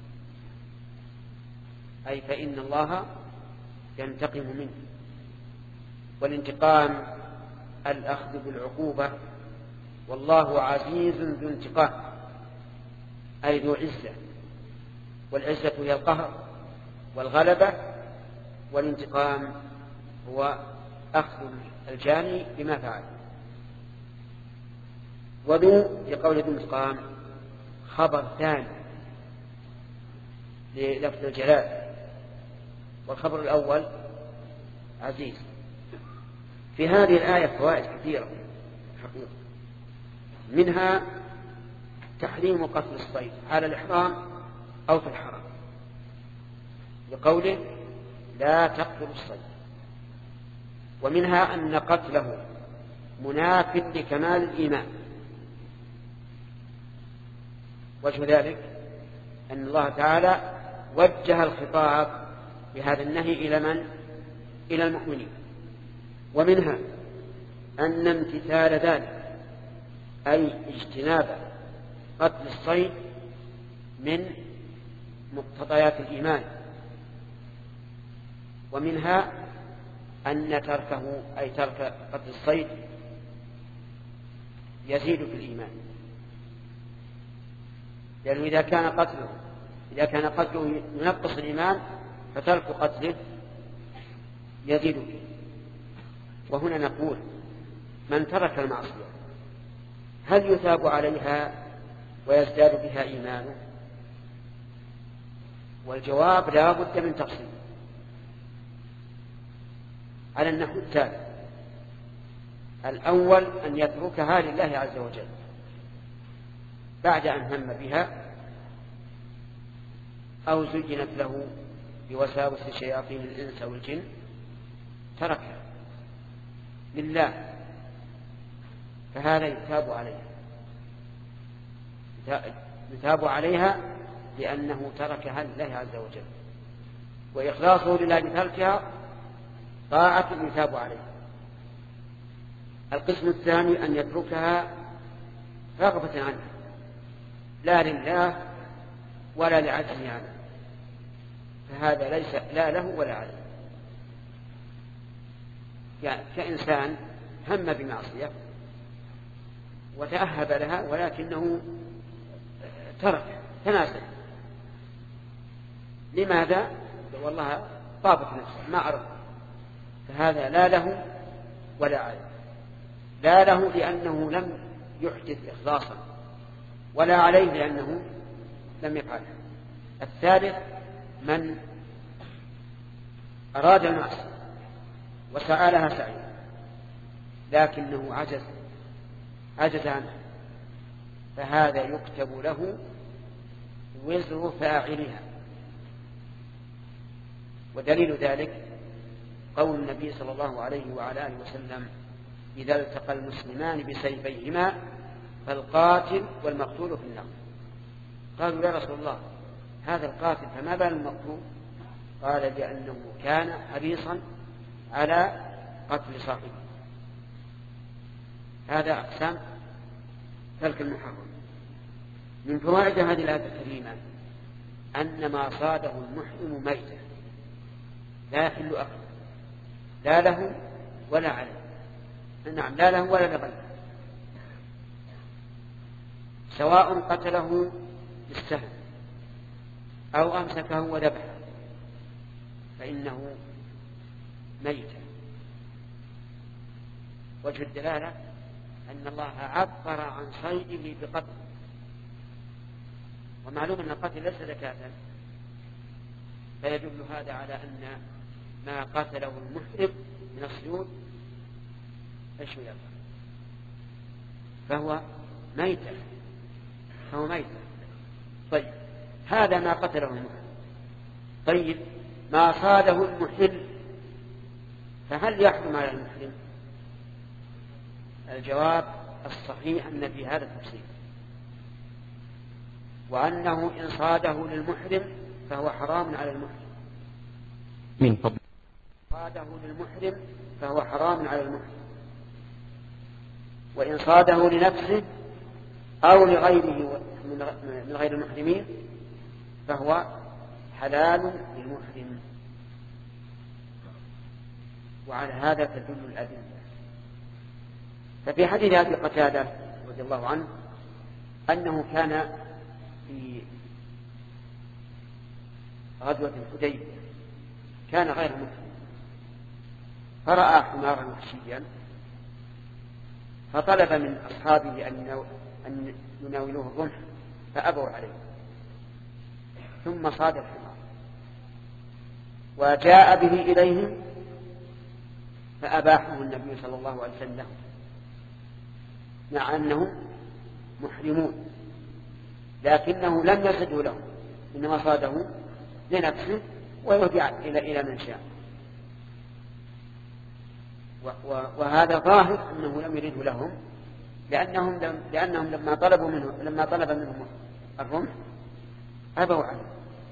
أي فإن الله ينتقم منه. والانتقام الأخذ بالعقوبة، والله عزيز ذو انتقام أي ذو عزة، والعزة هي القهر والغلبة، والانتقام هو أخذ الجاني بما فعل. وذو لقول ذو انتقام خبر ثاني للفظ الجلال، والخبر الأول عزيز. في هذه الآية فوائد كثيرة حقيقة، منها تحريم قتل الصيد على الإحرام أو في الحرم لقوله: لا تقتلوا الصيد. ومنها أن قتله مناف لكمال الإيمان. وجه ذلك أن الله تعالى وجه الخطاب بهذا النهي إلى من؟ إلى المؤمنين. ومنها أن امتثال ذلك أي اجتناب قتل الصيد من مقتضيات الإيمان. ومنها أن تركه أي ترك قتل الصيد يزيد في الإيمان، لأنه إذا كان قتله إذا كان قتله ينقص الإيمان فترك قتله يزيد فيه. وهنا نقول: من ترك المعصية هل يثاب عليها ويزداد بها إيمانه؟ والجواب: لا بد من تفصيل على النحو التالي: الأول أن يتركها لله عز وجل بعد أن هم بها أو زينت له بوساوس شياطين الإنس والجن، تركها لله، فهذا يثاب عليها يثاب عليها لأنه تركها لله عز وجل، وإخلاصه لله بتركها طاعة يثاب عليها. القسم الثاني أن يتركها رغبة عنها لا لله ولا لعجزه عنه، فهذا ليس لا له ولا عليه. يعني كإنسان هم بمعصية وتأهب لها ولكنه ترك تنازل. لماذا؟ والله طابت نفسه ما عرف، فهذا لا له ولا عليه. لا له لأنه لم يحدث إخلاصا، ولا عليه لأنه لم يفعله. الثالث من أراد المعصية وسعى لها سعيا لكنه عجز عجز عنها، فهذا يكتب له وزر فاعلها. ودليل ذلك قول النبي صلى الله عليه وعلى آله وسلم: إذا التقى المسلمان بسيفيهما فالقاتل والمقتول في النار. قالوا: يا رسول الله، هذا القاتل فما بال المقتول؟ قال: لأنه كان حريصا على قتل صاحبه. هذا أقسام ترك المحرم. من فوائد هذه الآية الكريمة أن ما صاده المحرم ميتة لا يحل أكله، لا له ولا عليه. نعم، لا له ولا لغيره، سواء قتله بالسهم أو أمسكه وذبحه، فإنه ميتة. وجه الدلالة أن الله عبر عن صيده بقتل، ومعلوم أن القتل ليس زكاة، فيدل هذا على أن ما قتله المحرم من الصيود ايش يقع فهو ميتة فهو ميتة. طيب هذا ما قتله المحرم. طيب ما صاده المحل فهل يحرم على المحرم؟ الجواب الصحيح أن في هذا التفصيل، وأنه إن صاده للمحرم فهو حرام على المحرم. من فضل صاده للمحرم فهو حرام على المحرم، وإن صاده لنفسه أو لغيره من غير المحرمين فهو حلال للمحرم. وعلى هذا تدل الأدلة. ففي حديث أبي قتادة رضي الله عنه أنه كان في غزوة الحديبية كان غير مسلم، فرأى حمارا وحشيا فطلب من أصحابه أن يناولوه الرمح فأبوا عليه، ثم صاد الحمار وجاء به إليهم فأباحه النبي صلى الله عليه وسلم مع أنهم محرمون، لكنه لم يصده لهم، إنما صاده لنفسه ويرجع إلى إلى من شاء. وهذا ظاهر أنه لم يرده لهم، لأنهم لم لأنهم لما طلبوا منه لما طلب منهم الرمح أبوا عنه.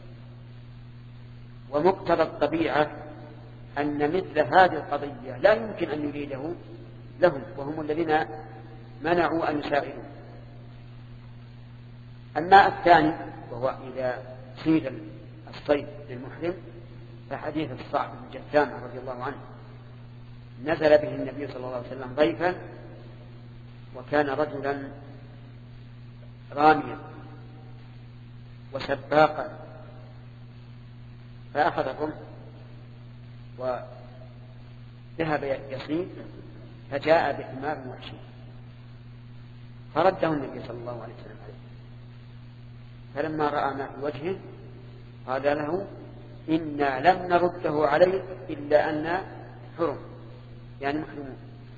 ومقتضى الطبيعة أن مثل هذه القضية لا يمكن أن يريده لهم، وهم الذين منعوا أن يساعدوا. أما الثاني وهو إذا صيد الصيد للمحرم فحديث الصعب بن جثامة رضي الله عنه نزل به النبي صلى الله عليه وسلم ضيفا، وكان رجلا راميا وسباقا، فأخذ الرمح وذهب يصيد فجاء بحمار وحشي فرده النبي صلى الله عليه وسلم عليه. فلما رأى ما في وجهه قال له إنا لم نرده عليك إلا أن حرم، يعني محرمون.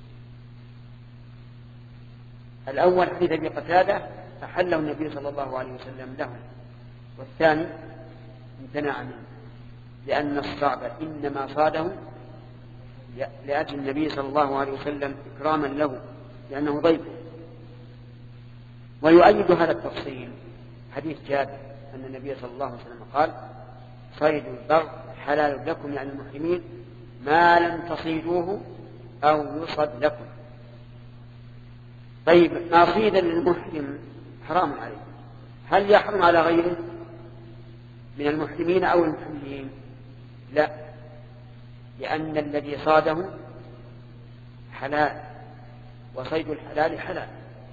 الأول حديث أبي قتادة أحله النبي صلى الله عليه وسلم له، والثاني امتنع منه لأن الصعب إنما صاده لأجل النبي صلى الله عليه وسلم إكراما له لأنه ضيف. ويؤيد هذا التفصيل حديث جابر أن النبي صلى الله عليه وسلم قال صيد البر حلال لكم يعني المحرمين ما لم تصيدوه أو يصد لكم. طيب ما صيد للمحرم حرام عليه، هل يحرم على غيره من المحرمين أو المحلين؟ لا، لأن الذي صاده حلال وصيد الحلال حلال.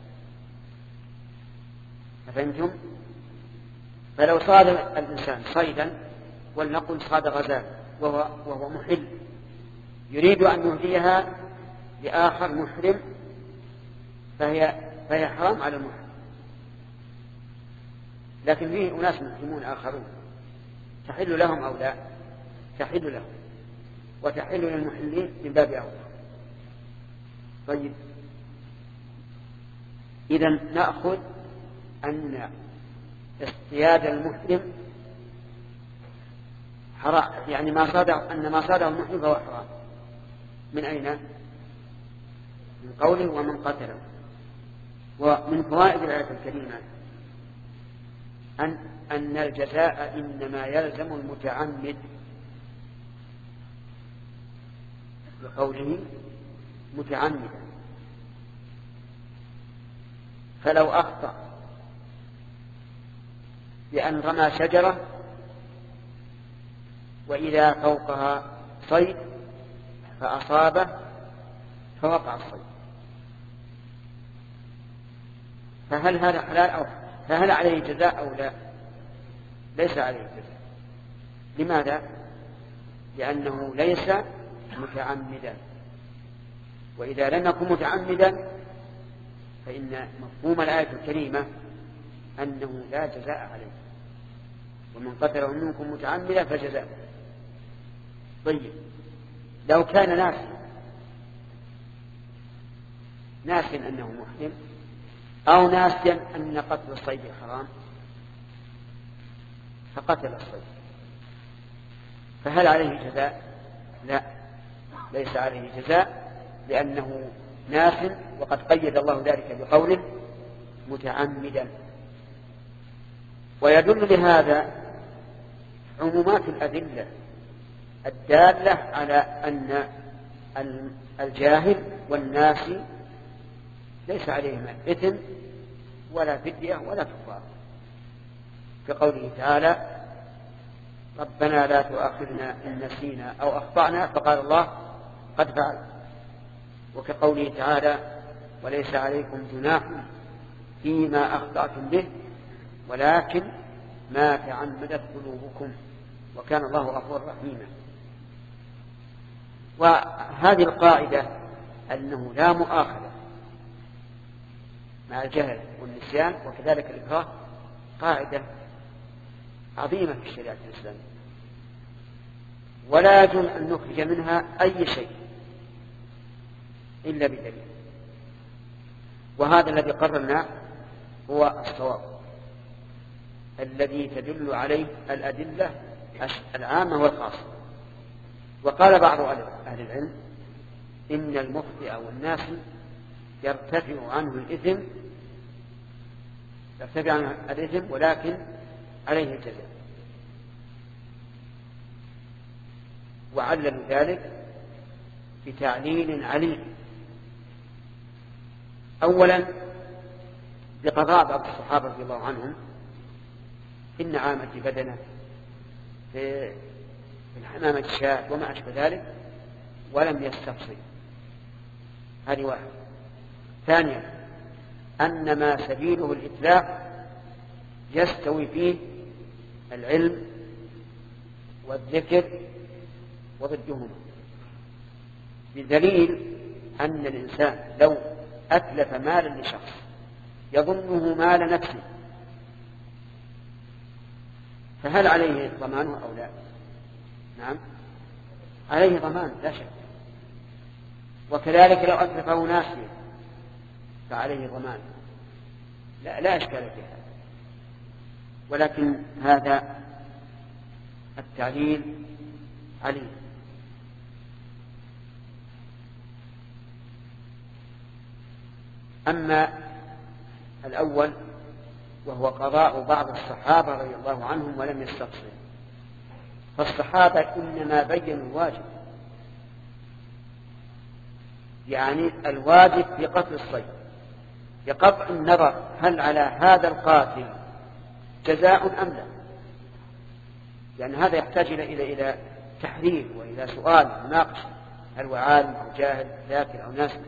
أفهمتم؟ فلو صاد الإنسان صيدا ولنقل صاد غزال وهو, وهو محل يريد أن يهديها لآخر محرم فهي, فهي حرام على المحرم، لكن فيه أناس محرمون آخرون تحل لهم أو لا؟ تحل لهم، وتحل للمحلين من باب أولى. طيب إذن نأخذ أن اصطياد المحرم حرام، يعني ما صاده أن ما صاده المحرم فهو حرام. من أين؟ من قوله ومن قتله. ومن فوائد الآية الكريمة أن أن الجزاء إنما يلزم المتعمد بقوله متعمدا، فلو أخطأ بأن رمى شجرة وإذا فوقها صيد فأصابه فوقع الصيد، فهل هذا حلال أو فهل عليه جزاء أو لا؟ ليس عليه جزاء. لماذا؟ لأنه ليس متعمدا، وإذا لم يكن متعمدا فإن مفهوم الآية الكريمة أنه لا جزاء عليه، ومن قتل منكم متعمدا فجزاء. طيب لو كان ناسا ناسا أنه محرم أو ناسا أن قتل الصيد حرام فقتل الصيد، فهل عليه جزاء؟ لا، ليس عليه جزاء، لأنه ناس، وقد قيد الله ذلك بقوله متعمدا. ويدل لهذا عمومات الأدلة الدالة على أن الجاهل والناس ليس عليهم إثم ولا فدية ولا كفارة، كقوله تعالى ربنا لا تؤاخذنا إن نسينا أو أخطأنا، فقال الله قد فعل. وكقوله تعالى وليس عليكم جناح فيما أخطأتم به ولكن ما تعمدت قلوبكم وكان الله غفورا رحيما. وهذه القاعدة أنه لا مؤاخذة مع الجهل والنسيان وكذلك الإكراه قاعدة عظيمة في الشريعة الإسلامية، ولا يجوز أن نخرج منها أي شيء إلا بدليل، وهذا الذي قررناه هو الصواب الذي تدل عليه الأدلة العامة والخاصة. وقال بعض أهل العلم إن المخطئ والناس يرتفع عنه الإثم يرتفع عنه الإثم ولكن عليه الجزاء، وعللوا ذلك بتعليل عليل. أولا بقضاء بعض الصحابة رضي الله عنهم في النعامة بدنه في الحمامة الشاة وما أشبه ذلك ولم يستفصل، هذه واحد. ثانيا أن ما سبيله الإتلاف يستوي فيه العلم والذكر وضدهما، بدليل أن الإنسان لو أتلف مالا لشخص يظنه مال نفسه فهل عليه ضمانه أو لا؟ نعم عليه ضمان لا شك، وكذلك لو أتلفه ناسيا فعليه ضمان، لا, لا أشكال في هذا. ولكن هذا التعليل عليه. أما الأول وهو قضاء بعض الصحابة رضي الله عنهم ولم يستفصل، فالصحابة إنما بينوا الواجب، يعني الواجب في قتل الصيد بقطع النظر هل على هذا القاتل جزاء أم لا، لأن هذا يحتاج إلى إلى تحرير وإلى سؤال مناقشة، هل هو عالم أو جاهل ذاكر أو ناسي.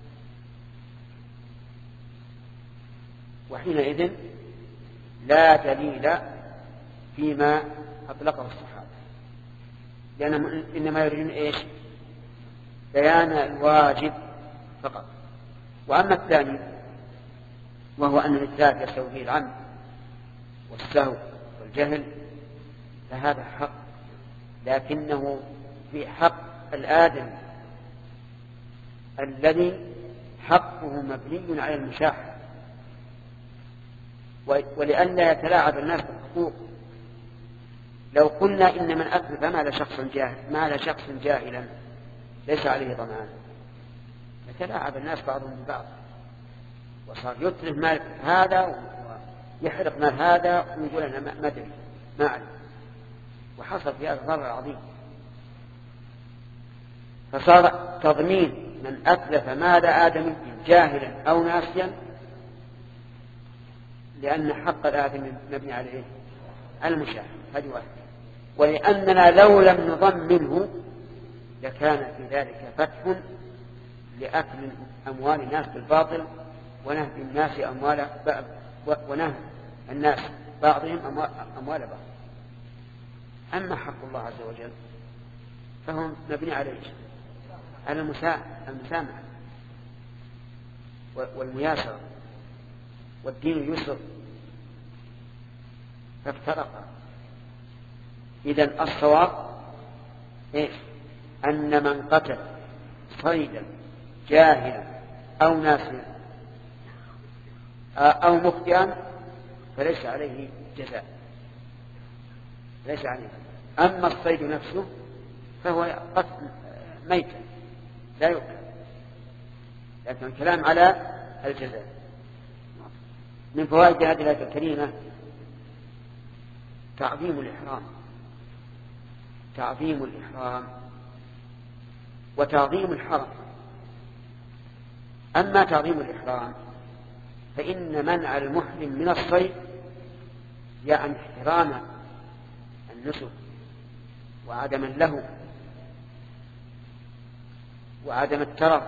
وحينئذ لا دليل فيما أطلقه الصحابة، لأنهم إنما يريدون إيش؟ بيان الواجب فقط. وأما الثاني وهو أن الإتلاف يستوي فيه العمد والسهو والجهل فهذا حق، لكنه في حق الآدم الذي حقه مبني على المشاحة، ولئلا يتلاعب الناس بالحقوق. لو قلنا إن من أتلف مال شخص جاهل مال شخص جاهلا ليس عليه ضمان يتلاعب الناس بعضهم ببعض، وصار يتلف مال هذا ويحرق مال هذا ويقول أنا ما أدري ما أعلم، وحصل في هذا ضرر عظيم. فصار تضمين من أتلف مال آدم جاهلا أو ناسيا، لأن حق الآدم مبني عليه المشاهد، هذه واحدة. ولأننا لو لم نضمنه لكان في ذلك فتح لأكل أموال الناس بالباطل ونهب الناس أموال ونهب الناس بعضهم أموال بعض. أما حق الله عز وجل فهم مبني على ايش؟ على المسامحة والمياسرة، والدين يسر، فافترقا. إذن الصواب إيش؟ أن من قتل صيدا جاهلا أو ناسيا أو مخطئا فليس عليه جزاء، ليس عليه. أما الصيد نفسه فهو قتل ميتا لا يؤكل، لكن الكلام على الجزاء. من فوائد هذه الآية الكريمة تعظيم الإحرام، تعظيم الإحرام وتعظيم الحرم. أما تعظيم الإحرام فإن منع المحرم من الصيد يعني احترام النسك وعدم اللهو وعدم الترف،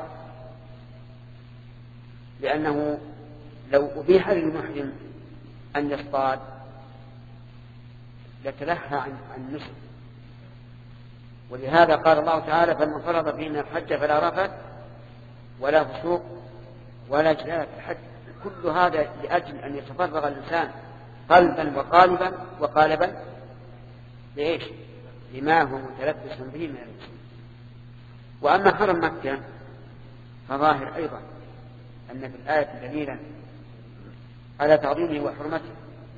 لأنه لو أبيح للمحرم أن يصطاد لتلهى عن النسك. ولهذا قال الله تعالى: فمن فرض فينا الحج فلا رفث ولا فسوق ولا جدال في الحج. كل هذا لأجل أن يتفرغ الإنسان قلبا وقالبا وقالبا لإيش؟ لما هو متلبس به من الإنسان. وأما حرم مكة فظاهر أيضا أن في الآية دليلا على تعظيمه وحرمته،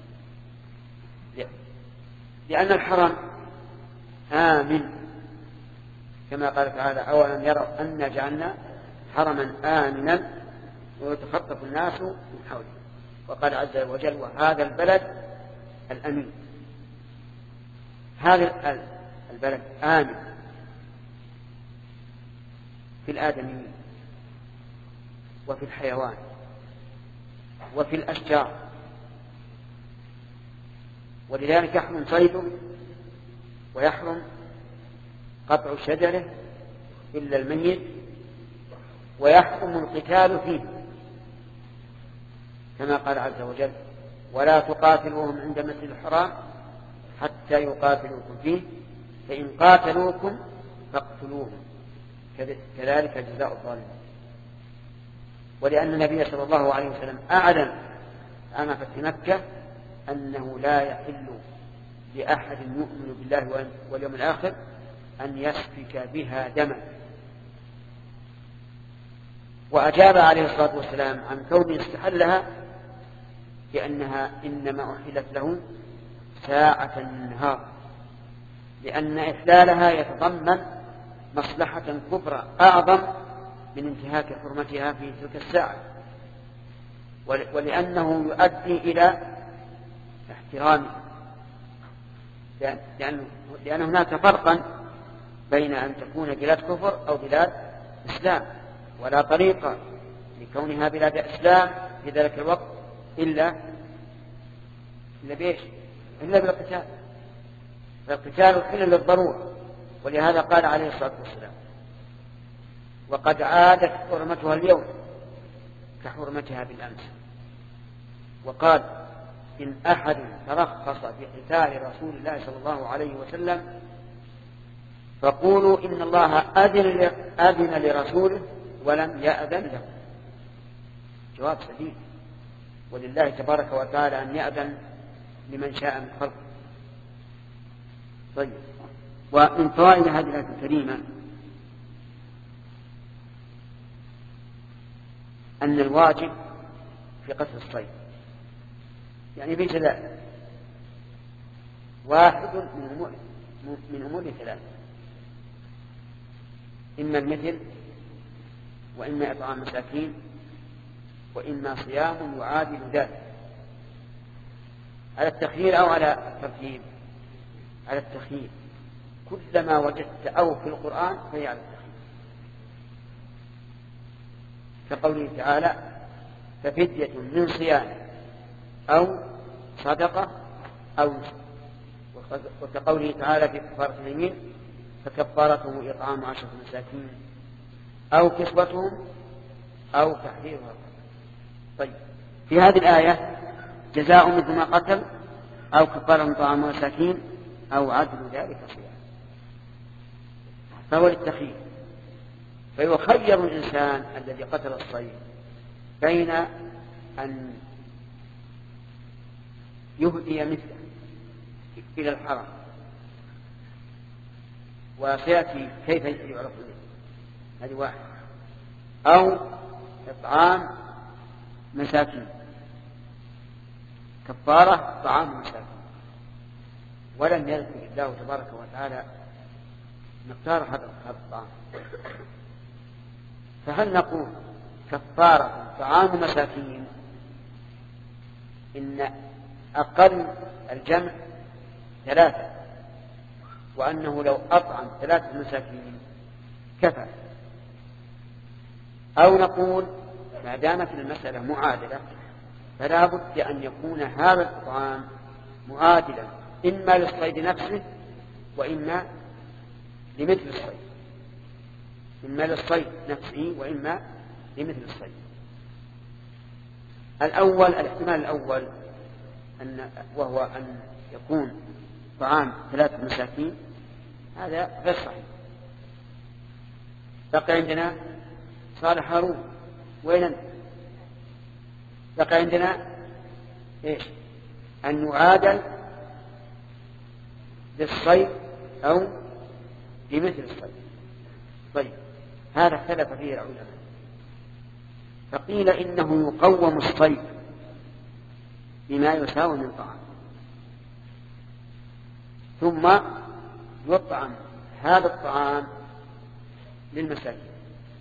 لأن الحرم آمن كما قال تعالى: أولم يروا أنا جعلنا حرما آمنا ويتخطف الناس من حوله. وقال عز وجل: وهذا البلد الأمين. هذا البلد آمن في الآدميين وفي الحيوان وفي الأشجار، ولذلك يحرم صيده ويحرم قطع شجره إلا الميت، ويحرم القتال فيه كما قال عز وجل: ولا تقاتلوهم عند المسجد الحرام حتى يقاتلوكم فيه فإن قاتلوكم فاقتلوهم كذلك جزاء الظالمين. ولأن النبي صلى الله عليه وسلم أعلن عام فتح مكة أنه لا يحل لأحد يؤمن بالله واليوم الآخر أن يسفك بها دما. وأجاب عليه الصلاة والسلام عن كونه استحلها بأنها إنما أحلت له ساعة من النهار، لأن إحلالها يتضمن مصلحة كبرى أعظم من انتهاك حرمتها في تلك الساعة، ولأنه يؤدي إلى احترامه، لأن, لأن هناك فرقا بين أن تكون بلاد كفر أو بلاد إسلام، ولا طريقة لكونها بلاد إسلام في ذلك الوقت إلا إلا بإيش؟ إلا بالقتال. فالقتال حل للضرورة، ولهذا قال عليه الصلاة والسلام: وقد عادت حرمتها اليوم كحرمتها بالأمس. وقال: إن أحد ترخص في قتال رسول الله صلى الله عليه وسلم فقولوا إن الله أذن, أذن لرسوله ولم يأذن له. جواب سديد، ولله تبارك وتعالى أن يأذن لمن شاء من خلقه. طيب، ومن فوائد هذه الآية الكريمة أن الواجب في قتل الصيد يعني في جزاء واحد من أمور من أمور ثلاثة: إما المثل، وإما إطعام مساكين، وإما صيام يعادل ذلك. على التخيير أو على الترتيب؟ على التخيير. كلما وجدت أو في القرآن فهي على التخيير، كقوله تعالى: ففدية من صيام أو صدقة أو، وكقوله تعالى في كفارة اليمين: فكفارته إطعام عشرة مساكين أو كسوتهم أو تحرير رقبة. طيب، في هذه الآية جزاء مثل ما قتل أو كفارة إطعام مساكين أو عدل ذلك صيام. فهو للتخيير، فيخير الإنسان الذي قتل الصيد بين أن يهدي مثله إلى الحرم، وسيأتي كيف يعرف هذه واحد، أو إطعام مساكين، كفارة طعام مساكين. ولم يذكر الله تبارك وتعالى مقدار هذا الطعام، فهل نقول كفارة طعام مساكين إن أقل الجمع ثلاثة، وأنه لو أطعم ثلاثة مساكين كفى، أو نقول ما دامت المسألة معادلة فلا بد أن يكون هذا الطعام معادلا إما للصيد نفسه وإما لمثل الصيد، إما للصيد نفسه وإما لمثل الصيد. الأول الاحتمال الأول أن وهو أن يكون طعام ثلاثة مساكين، هذا غير صحيح. بقي عندنا صالح هارون، وين أنت؟ بقي عندنا إيش؟ أن يعادل للصيد أو لمثل الصيد. طيب هذا اختلف فيه العلماء، فقيل إنه يقوم الصيد بما يساوي من طعام، ثم يطعم هذا الطعام للمساكين.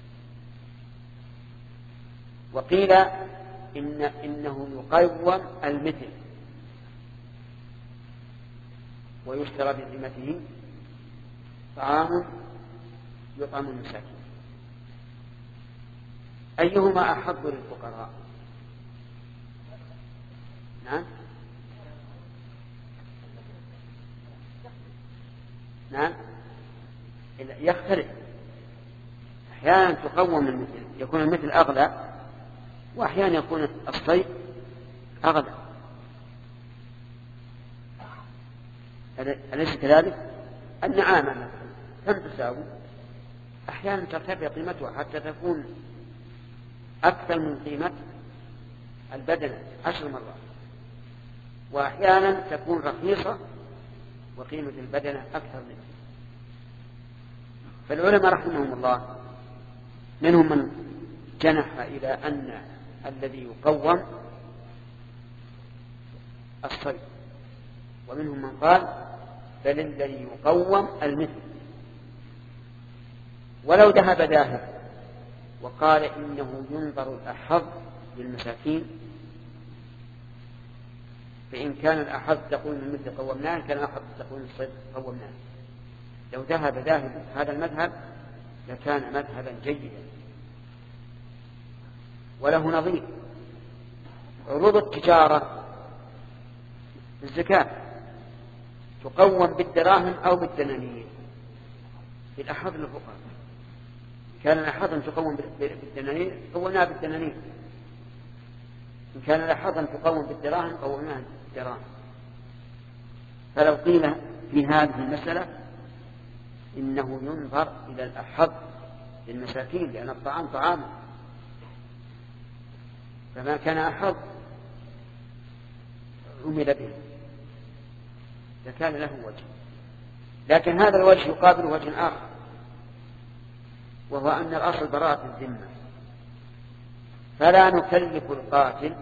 وقيل إن إنه يقوم المثل ويشترى بقيمته طعام يطعم المساكين. أيهما أحب للفقراء؟ نعم نعم يختلف، أحيانا تقوم المثل يكون المثل أغلى، وأحيانا يكون الصيد أغلى، أليس كذلك؟ النعامة مثلا كم تساوي؟ أحيانا ترتفع قيمتها حتى تكون أكثر من قيمة البدنة عشر مرات، وأحيانا تكون رخيصة وقيمة البدنة أكثر منها. فالعلماء رحمهم الله منهم من جنح إلى أن الذي يقوم الصيد، ومنهم من قال بل الذي يقوم المثل. ولو ذهب ذاهب وقال إنه ينظر الأحظ للمساكين، فإن كان الأحظ تقول من مثل قومناه، كان الأحظ تقول الصيد قومناه. لو ذهب ذاهب هذا المذهب لكان مذهبا جيدا. وله نظير عروض التجارة الزكاة تقوم بالدراهم أو بالدنانير في الأحظ للفقراء. كان الأحظ تقوم بالدنانير قومناها بالدنانير، إن كان الأحظ تقوم بالدراهم قومناها بالدراهم. فلو قيل في هذه المسألة إنه ينظر إلى الأحظ للمساكين لأن الطعام طعام، فما كان أحظ عمل به لكان له وجه. لكن هذا الوجه يقابل وجه آخر، وهو أن الأصل براءة الذمة، فلا نكلف القاتل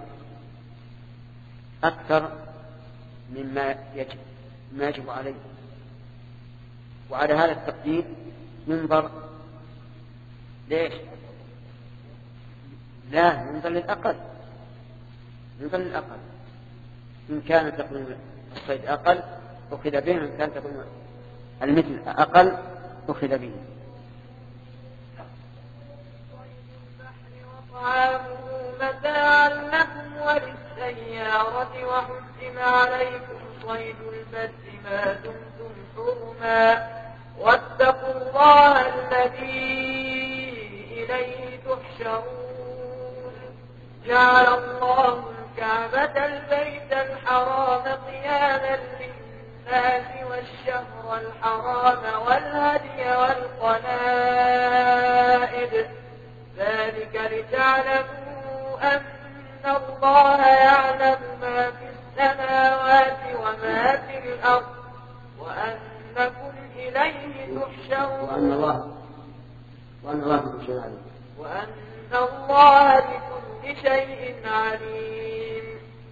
أكثر مما يجب ما يجب عليه. وعلى هذا التقدير ينظر ليش؟ لا ينظر للأقل، ينظر للأقل. إن كان تقويم الصيد أقل أخذ به، إن كان تقويم المثل أقل أخذ به. وطعامه متاعا لكم وللسيارة، وحرم عليكم صيد البر ما دمتم حرما، واتقوا الله الذي إليه تحشرون. جعل الله الكعبة البيت الحرام قياما للناس والشهر الحرام والهدي والقلائد ذلك لتعلموا أن الله يعلم ما في السماوات وما في الأرض وأنكم إليه تحشرون وأن الله وأن الله بكل شيء عليم وأن الله بكل شيء عليم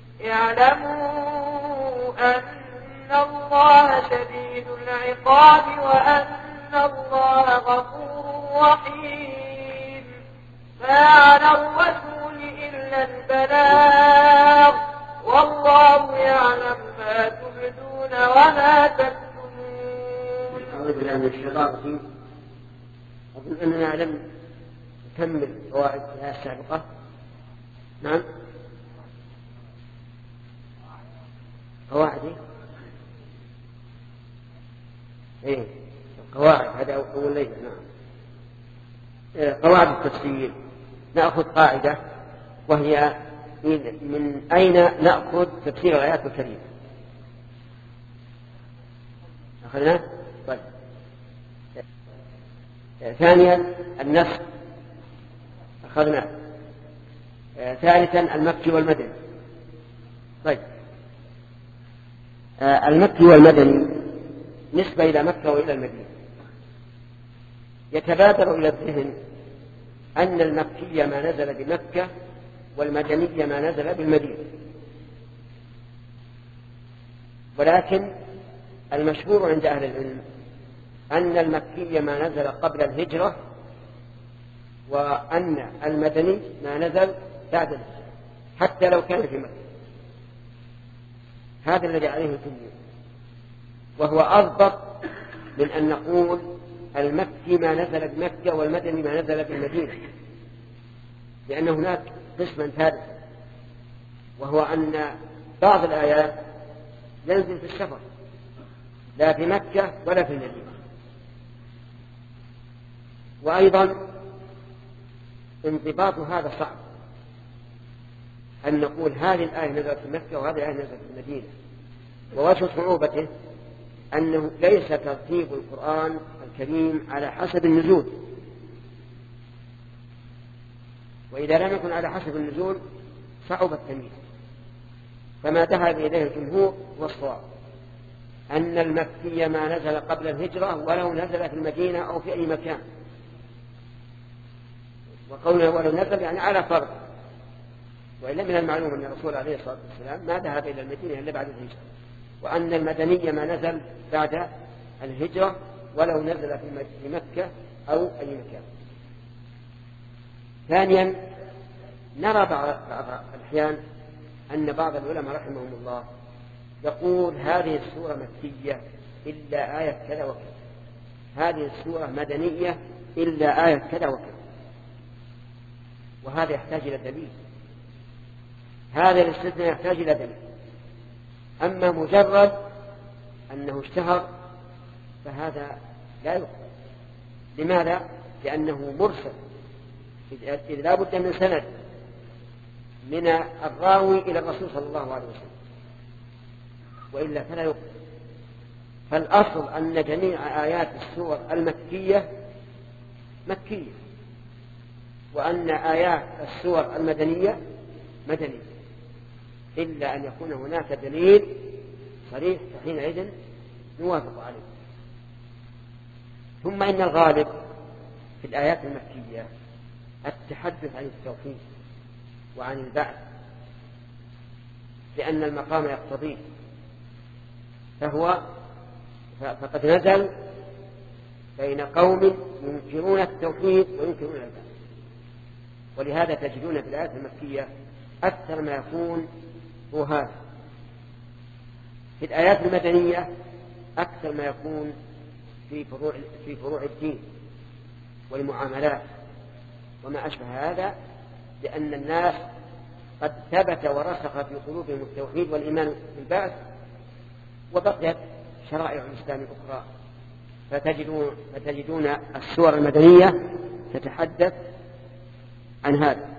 اعلموا أن الله شديد العقاب وأن الله غفور رحيم ما على الرسول إلا البلاغ والله يعلم ما تبدون وما تكتمون. أعوذ بالله من الشيطان الرجيم. أظن أننا لم نكمل فوائد الآية السابقة. نعم قواعد ايه قواعد هذا أول ليلة. نعم قواعد التفسير. نأخذ قاعدة وهي من أين نأخذ تفسير الآيات الكريمة. أخذنا طيب. ثانيا النسخ أخذنا. ثالثا المكي والمدني. طيب المكي والمدني نسبة إلى مكة وإلى المدينة. يتبادر إلى الذهن أن المكي ما نزل بمكة والمدني ما نزل بالمدينة، ولكن المشهور عند أهل العلم أن المكي ما نزل قبل الهجرة وأن المدني ما نزل بعد الهجرة حتى لو كان في مكة. هذا الذي عليه الجمهور، وهو أضبط من أن نقول المكي ما نزل بمكة والمدني ما نزل بالمدينة، لأن هناك قسما ثالثا وهو أن بعض الآيات ينزل في السفر لا في مكة ولا في المدينة. وأيضا انضباط هذا صعب، أن نقول هذه الآية نزلت في مكة وهذه الآية نزلت في المدينة. ووجه صعوبته أنه ليس ترتيب القرآن الكريم على حسب النزول، وإذا لم يكن على حسب النزول صعب التمييز. فما ذهب إليه الجمهور والصواب أن المكي ما نزل قبل الهجرة ولو نزل في المدينة أو في أي مكان. وقوله ولو نزل يعني على فرض، وإلا من المعلوم أن الرسول عليه الصلاة والسلام ما ذهب إلى المدينة إلا بعد الهجرة، وأن المدني ما نزل بعد الهجرة ولو نزل في مكة أو أي مكان. ثانيا نرى بعض الأحيان أن بعض العلماء رحمهم الله يقول هذه السورة مكية إلا آية كذا وكذا، هذه السورة مدنية إلا آية كذا وكذا، وهذا يحتاج إلى دليل. هذا الاستثناء يحتاج إلى دليل. أما مجرد أنه اشتهر فهذا لا يقبل. لماذا؟ لأنه مرسل، إذ لا بد من سند من الراوي إلى الرسول صلى الله عليه وسلم، وإلا فلا يقبل. فالأصل أن جميع آيات السور المكية مكية، وأن آيات السور المدنية مدنية، إلا أن يكون هناك دليل صريح فحينئذ نوافق عليه. ثم إن الغالب في الآيات المكية التحدث عن التوحيد وعن البعث، لأن المقام يقتضيه، فهو فقد نزل بين قوم ينكرون التوحيد وينكرون البعث. ولهذا تجدون في الآيات المكية أكثر ما يكون هو هذا. في الآيات المدنية أكثر ما يكون في فروع في فروع الدين والمعاملات وما أشبه هذا، لأن الناس قد ثبت ورسخ في قلوبهم التوحيد والإيمان بالبعث، وبقيت شرائع الإسلام أخرى، فتجدون, فتجدون السور المدنية تتحدث عن هذا.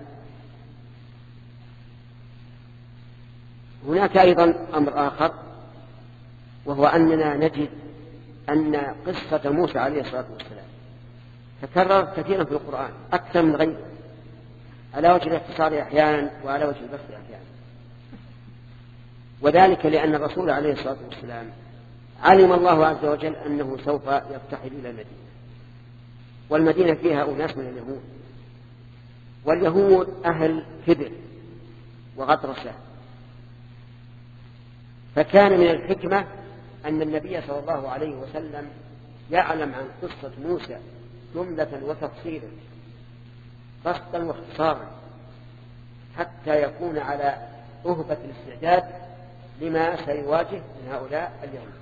هناك أيضا أمر آخر، وهو أننا نجد أن قصة موسى عليه الصلاة والسلام تكررت كثيرا في القرآن أكثر من غيره، على وجه الاختصار أحيانا وعلى وجه البسط أحيانا، وذلك لأن الرسول عليه الصلاة والسلام علم الله عز وجل أنه سوف يرتحل إلى المدينة، والمدينة فيها أناس من اليهود، واليهود أهل كبر وغطرسة، فكان من الحكمة أن النبي صلى الله عليه وسلم يعلم عن قصة موسى جملة وتفصيلا قصدا واختصارا حتى يكون على أهبة الاستعداد لما سيواجه من هؤلاء اليهود،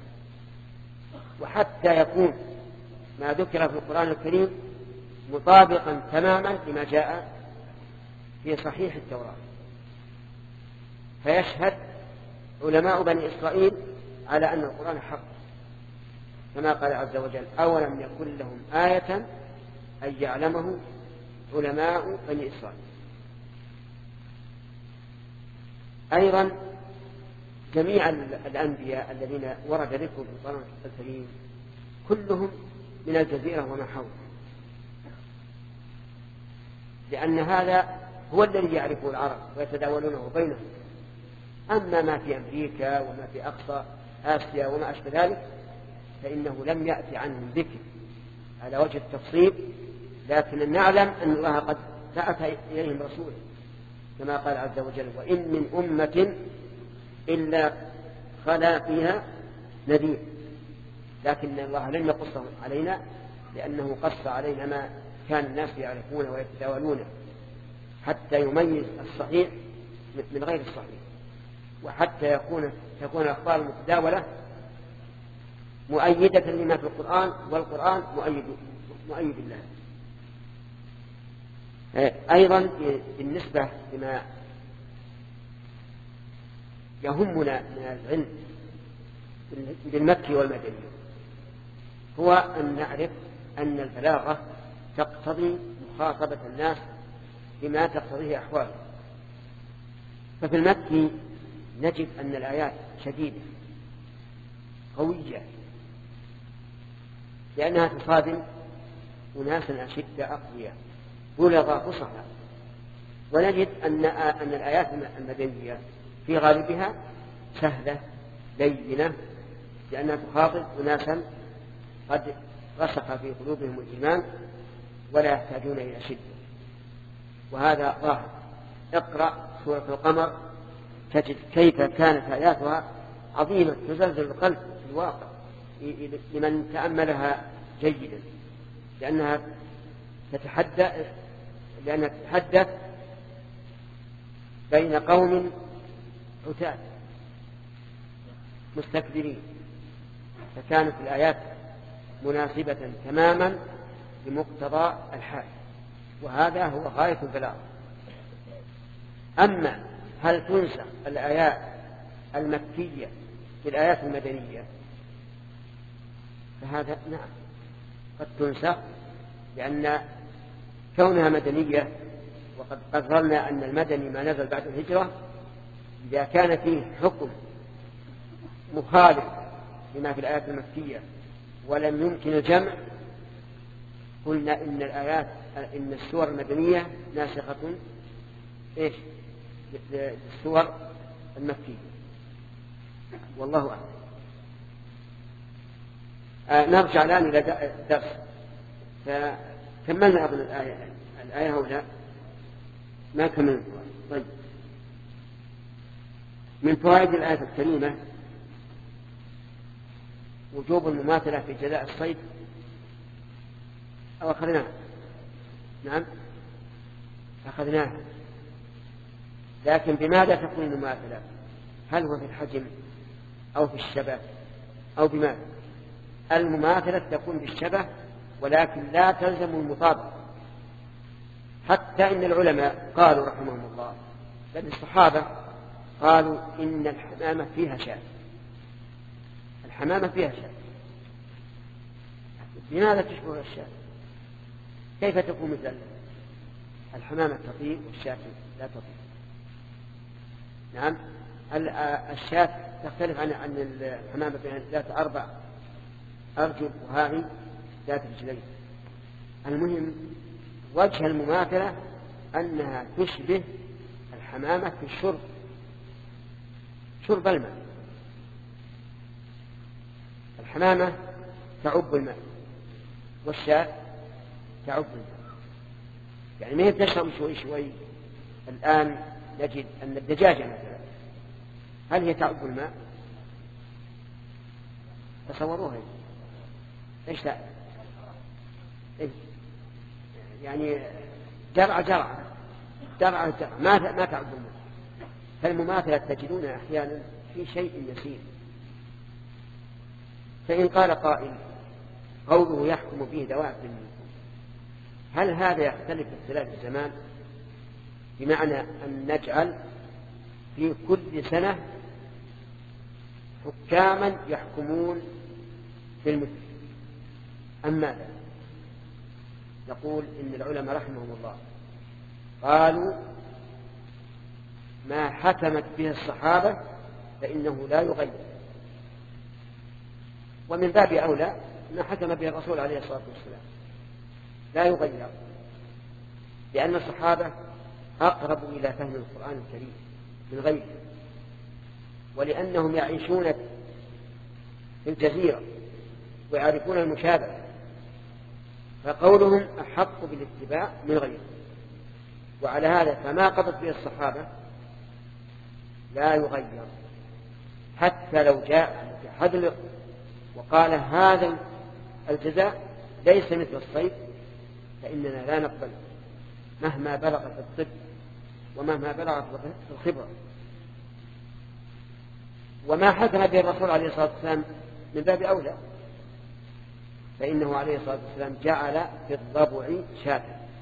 وحتى يكون ما ذكر في القرآن الكريم مطابقا تماما لما جاء في صحيح التوراة. فيشهد علماء بني إسرائيل على أن القرآن حق، كما قال عز وجل: أولم يكن لهم آية أن يعلمه علماء بني إسرائيل. أيضا جميع الأنبياء الذين ورد ذكرهم في القرآن الكريم كلهم من الجزيرة وما حولها، لأن هذا هو الذي يعرفه العرب ويتداولونه بينهم. أما ما في أمريكا وما في أقصى آسيا وما أشبه ذلك فإنه لم يأتي عنهم ذكر على وجه التفصيل، لكن نعلم أن الله قد بعث إليهم رسولا، كما قال عز وجل: وإن من أمة إلا خلا فيها نذير. لكن الله لم يقصه علينا لأنه قص علينا ما كان الناس يعرفونه ويتداولونه حتى يميز الصحيح من غير الصحيح، وحتى يكون تكون الأخبار المتداولة مؤيدة لما في القرآن، والقرآن مؤيد مؤيد الله. أيضا بالنسبة لما يهمنا من العلم بالمكي والمدني هو أن نعرف أن البلاغة تقتضي مخاطبة الناس بما تقتضيه أحواله. ففي المكي نجد أن الآيات شديدة قوية لأنها تصادم أناسا أشد أقوياء بلغ فصحى، ونجد أن أن الآيات المدنية في غالبها سهلة لينة لأنها تخاطب أناسا قد رسخ في قلوبهم الإيمان ولا يحتاجون إلى شدة، وهذا ظاهر. اقرأ سورة القمر تجد كيف كانت آياتها عظيمة تزلزل القلب في الواقع لمن تأملها جيدا، لأنها تتحدث لأنها تتحدث بين قوم عتاة مستكبرين، فكانت الآيات مناسبة تماما لمقتضى الحال، وهذا هو غاية البلاغة. أما هل تنسخ الآيات المكية بالآيات المدنية؟ فهذا نعم قد تنسخ، لأن كونها مدنية وقد قررنا أن المدني ما نزل بعد الهجرة إذا كان فيه حكم مخالف لما في الآيات المكية ولم يمكن الجمع قلنا إن الآيات إن السور المدنية ناسخة إيش للسور المكية، والله أعلم. آه نرجع الآن إلى الدرس، فكملنا أظن الآية الآية هؤلاء ما كملنا. طيب، من فوائد الآية الكريمة وجوب المماثلة في جزاء الصيد، أو أخذناها؟ نعم أخذناها، لكن بماذا تكون المماثلة؟ هل هو في الحجم أو في الشبه أو بماذا؟ المماثلة تكون بالشبه ولكن لا تلزم المطابقة، حتى إن العلماء قالوا رحمهم الله بل الصحابة قالوا إن الحمامة فيها شاة، الحمامة فيها شاة، لماذا تشبه الشاة؟ كيف تكون مثل الحمامة تطير والشاة لا تطير؟ نعم الشاة تختلف عن عن الحمامة ذات أربع أرجل وهذه ذات رجلين. المهم وجه المماثلة أنها تشبه الحمامة في الشرب، شرب الماء. الحمامة تعب الماء والشاة تعب الماء، يعني ما هي تشرب شوي شوي. الآن نجد أن الدجاجة مثلا هل هي تعب الماء؟ تصوروها ايش لا إيه؟ يعني جرعة جرعة جرعة جرعة ما ما تعب الماء. فالمماثلة تجدون أحيانا في شيء يسير. فإن قال قائل قوله يحكم به ذوات منكم، هل هذا يختلف باختلاف الزمان؟ بمعنى أن نجعل في كل سنة حكاما يحكمون في المثل أم ماذا؟ يقول إن العلماء رحمهم الله قالوا ما حكمت به الصحابة فإنه لا يغير، ومن باب أولى ما حكم به الرسول عليه الصلاة والسلام لا يغير، لأن الصحابة أقرب إلى فهم القرآن الكريم من غيره، ولأنهم يعيشون في الجزيرة ويعرفون المشابه، فقولهم أحق بالاتباع من غيره. وعلى هذا فما قضت به الصحابة لا يغير، حتى لو جاء متحذلق وقال هذا الجزاء ليس مثل الصيد فإننا لا نقبل مهما بلغ في الطب ومهما بلغ في الخبرة. وما حكم به الرسول عليه الصلاة والسلام من باب أولى، فإنه عليه الصلاة والسلام جعل في الضبع شاة،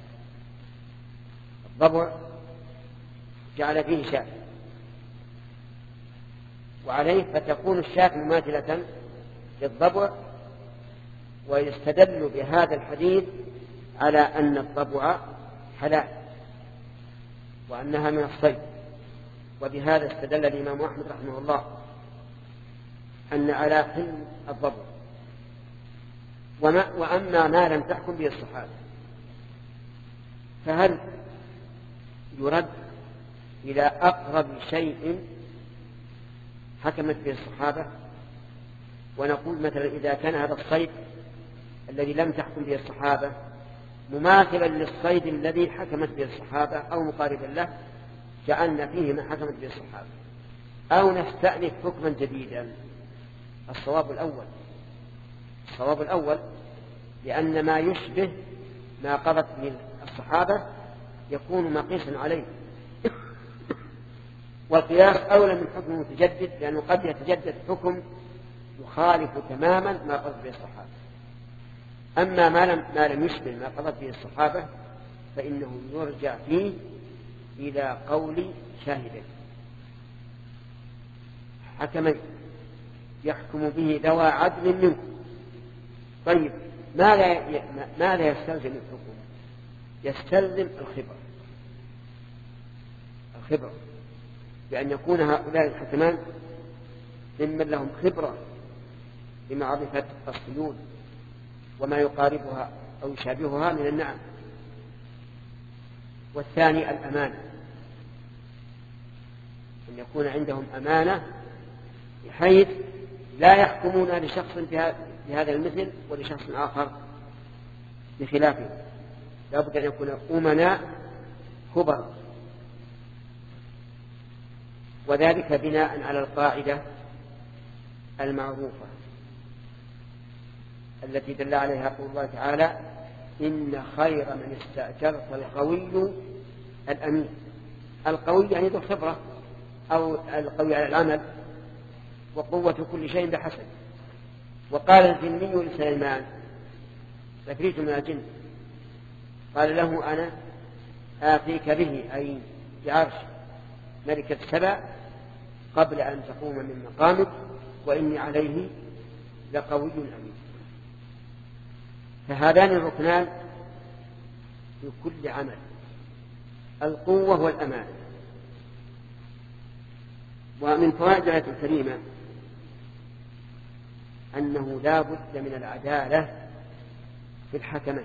الضبع جعل فيه شاة، وعليه فتكون الشاة مماثلة للضبع. ويستدل بهذا الحديث على أن الضبع حلال وأنها من الصيد. وبهذا استدل الإمام أحمد رحمه الله أن على حل الضبع. وما وأما ما لم تحكم به الصحابة فهل يرد إلى أقرب شيء حكمت به الصحابة؟ ونقول مثلا إذا كان هذا الصيد الذي لم تحكم به الصحابة مماثلا للصيد الذي حكمت به الصحابة أو مقاربا له جعلنا فيه ما حكمت به الصحابة، أو نستأنف حكما جديدا. الصواب الأول الصواب الأول لأن ما يشبه ما قضت به الصحابة يكون مقيسا عليه، والقياس أولى من حكم متجدد، لأنه قد يتجدد حكم يخالف تماما ما قضت به الصحابة. أما ما لم, ما لم يشبه ما قضت به الصحابة فإنه يرجع فيه إلى قول شاهدين حكمين يحكم به ذوى عدل منكم. طيب ماذا ماذا يستلزم الحكم؟ يستلزم الخبر الخبر بأن يكون هؤلاء الحكمان ممن لهم خبرة بمعرفة الصيود وما يقاربها أو يشابهها من النعم. والثاني الأمانة، أن يكون عندهم أمانة بحيث لا يحكمون لشخص بهذا المثل ولشخص آخر بخلافه، لا بد أن يكون أمناء خبراء. وذلك بناء على القاعدة المعروفة التي دل عليها قول الله تعالى إن خير من استأجرت القوي الأمين. القوي يعني ذو خبرة أو القوي على العمل، وقوة كل شيء بحسب. وقال الجني لسليمان عفريت من الجن قال له أنا آتيك به أي بعرش ملكة سبع قبل أن تقوم من مقامك وإني عليه لقوي أمين. فهذان الركنان في كل عمل، القوة والأمان. ومن فوائد الآية الكريمة أنه لا بد من العدالة في الحكمين،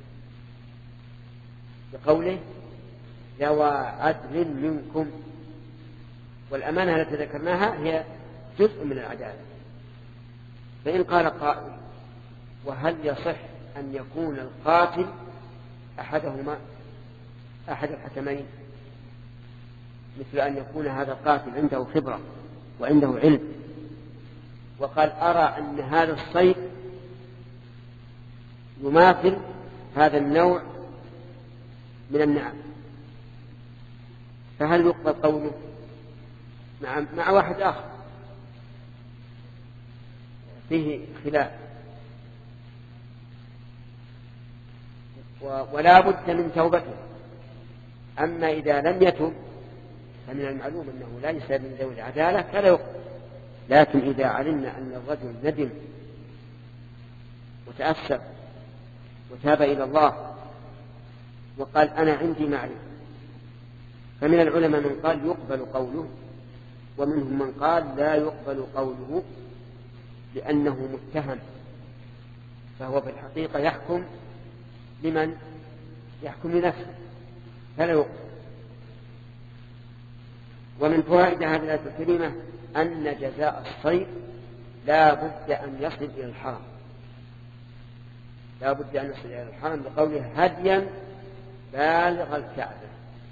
بقوله ذوى عدل منكم، والأمانة التي ذكرناها هي جزء من العدالة. فإن قال قائل وهل يصح أن يكون القاتل أحدهما أحد الحكمين، مثل أن يكون هذا القاتل عنده خبرة وعنده علم، وقال أرى أن هذا الصيد يماثل هذا النوع من النعم، فهل يقبل قوله مع, مع واحد آخر فيه خلاف؟ ولا بد من توبته. أما إذا لم يتب فمن المعلوم أنه ليس من ذوي العدالة فلا يقبل. لكن إذا علمنا أن الرجل ندم وتأسف وتاب إلى الله وقال أنا عندي معرفة، فمن العلماء من قال يقبل قوله، ومنهم من قال لا يقبل قوله لأنه متهم، فهو في الحقيقة يحكم لمن يحكم لنفسه فلا يقبل. ومن فوائد هذه الآية الكريمة أن جزاء الصيد لا بد أن يصل إلى الحرم، لا بد أن يصل إلى الحرم بقوله هديا بالغ الكعبة.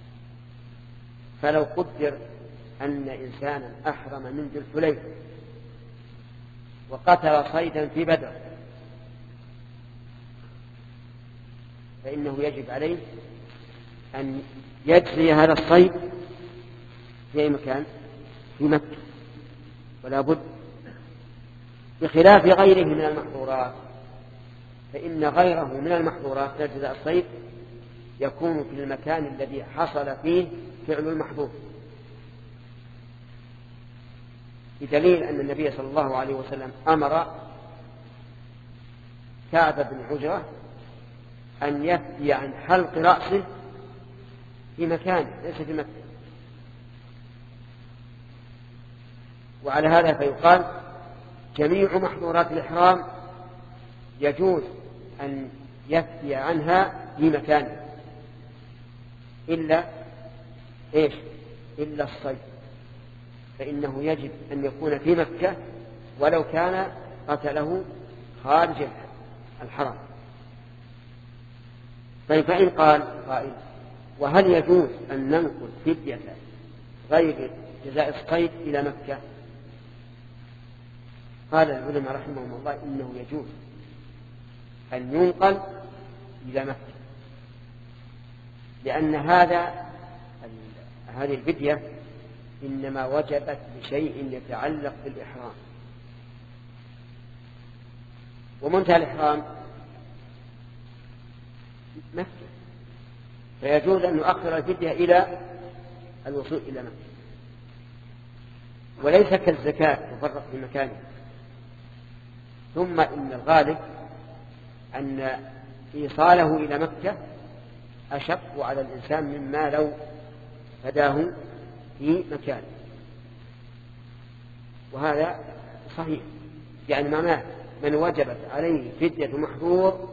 فلو قدر أن إنسانا أحرم من ذي الحليفة وقتل صيدا في بدر، فإنه يجب عليه أن يجزي هذا الصيد في أي مكان في مكة، ولا بد، بخلاف غيره من المحظورات، فإن غيره من المحظورات جزاء الصيد يكون في المكان الذي حصل فيه فعل المحظور، بدليل أن النبي صلى الله عليه وسلم أمر كعب بن عجرة أن يفتي عن حلق رأسه في مكانه ليس في مكة. وعلى هذا فيقال جميع محظورات الإحرام يجوز أن يفتي عنها في مكانه إلا إيش؟ إلا الصيد، فإنه يجب أن يكون في مكة ولو كان قتله خارج الحرم. طيب فإن قال قائل وهل يجوز أن ننقل فدية غير جزاء الصيد إلى مكة؟ قال العلماء رحمهم الله إنه يجوز أن ينقل إلى مكة، لأن هذا هذه الفدية إنما وجبت بشيء يتعلق بالإحرام، ومنتهى الإحرام مكة، فيجوز أن نؤخر الفدية إلى الوصول إلى مكة، وليس كالزكاة تفرق في مكانها. ثم إن الغالب أن إيصاله إلى مكة أشق على الإنسان مما لو فداه في مكانه، وهذا صحيح، يعني معناه من وجبت عليه فدية محظور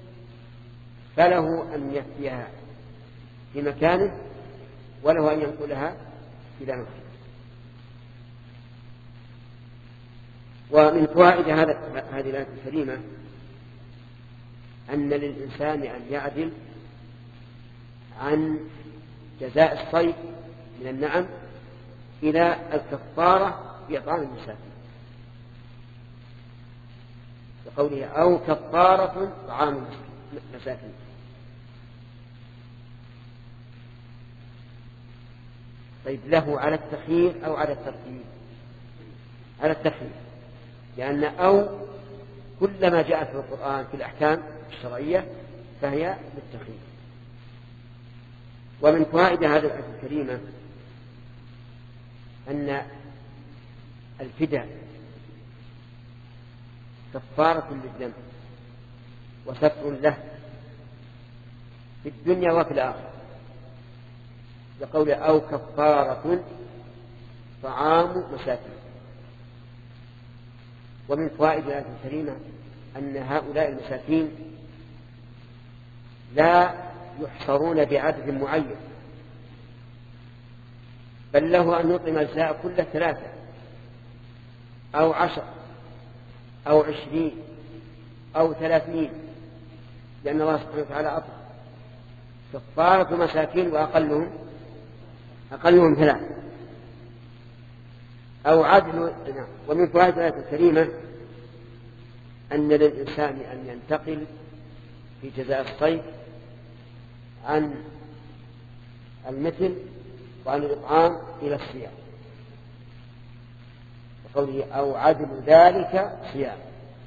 فله أن يفتيها في مكانه وله أن ينقلها إلى مكة. ومن فوائد هذه الآية الكريمة أن للإنسان أن يعدل عن جزاء الصيد من النعم إلى الكفارة بإطعام المساكين، بقوله أو كفارة طعام المساكين. طيب له على التخيير أو على الترتيب؟ على التخيير، لأن أو كلما جاءت في القرآن في الأحكام الشرعية فهي بالتخيير. ومن فوائد هذه الآية الكريمة أن الفداء كفارة للذنب وستر له في الدنيا وفي الآخرة، بقول أو كفارة طعام مساكين. ومن فوائد الآية الكريمة أن هؤلاء المساكين لا يحصرون بعدد معين، بل له أن يطعم الجزاء كل ثلاثة أو عشر أو عشرين أو ثلاثين، لأن الله سبحانه وتعالى أطلق كفارة مساكين وأقلهم أقلهم ثلاثة أو عدل. ومن فوائد الآية الكريمة أن للإنسان أن ينتقل في جزاء الصيد عن المثل وعن الإطعام إلى الصيام، وقوله أو عدل ذلك صيام.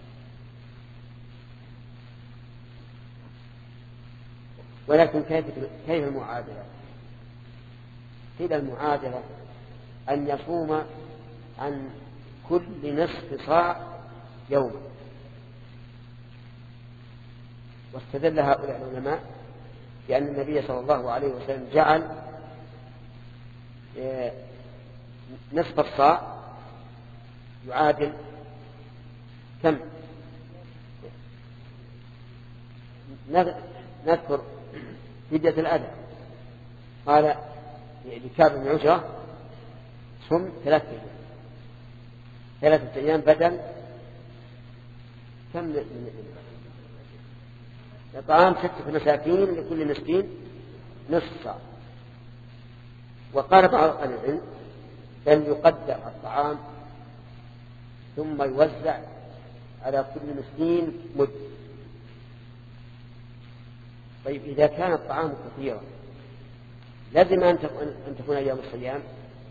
ولكن كيف كيف المعادلة؟ قيل المعادلة أن يصوم عن كل نصف صاع يوما. واستدل هؤلاء العلماء بأن النبي صلى الله عليه وسلم جعل نصف الصاع يعادل كم؟ نذكر فدية الأذى. قال لكعب بن عجرة صم ثلاثة أيام ثلاثة أيام بدل كم طعام ستة مساكين لكل مسكين نصف صاع. وقال بعض أهل العلم بل يقدر الطعام ثم يوزع على كل مسكين مد. طيب إذا كان الطعام كثيرا لازم أن تكون أيام الصيام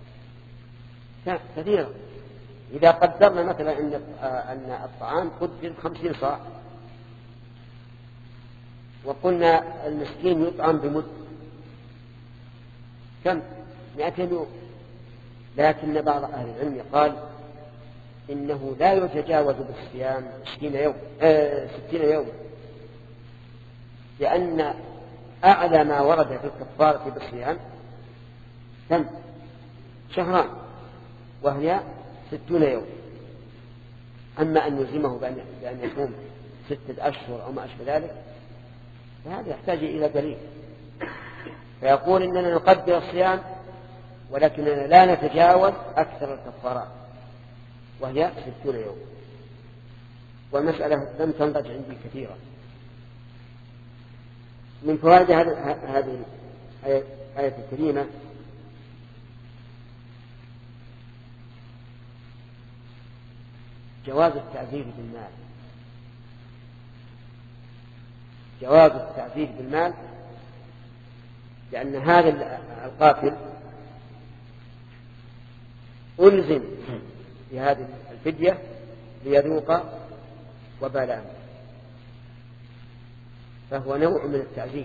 كثيرا. إذا قدرنا مثلا أن الطعام قدر خمسين صاع وقلنا المسكين يطعم بمد كم؟ مئتين يوم. لكن بعض أهل العلم قال إنه لا يتجاوز بالصيام ستين يوم آه ستين يوم، لأن أعلى ما ورد في الكفارة بالصيام كم؟ شهران وهي ستون يوم. أما أن نلزمه بأن يصوم ستة أشهر أو ما أشبه ذلك فهذا يحتاج إلى دليل. فيقول إننا نقدر الصيام ولكننا لا نتجاوز أكثر الكفارات وهي ستون يوم. والمسألة لم تنضج عندي كثيرا. من فوائد هذه الآية الكريمة جواز التعذير بالمال. جواز التعذير بالمال لأن هذا القاتل ألزم بهذه الفدية ليذوق وبال أمره، فهو نوع من التعذير.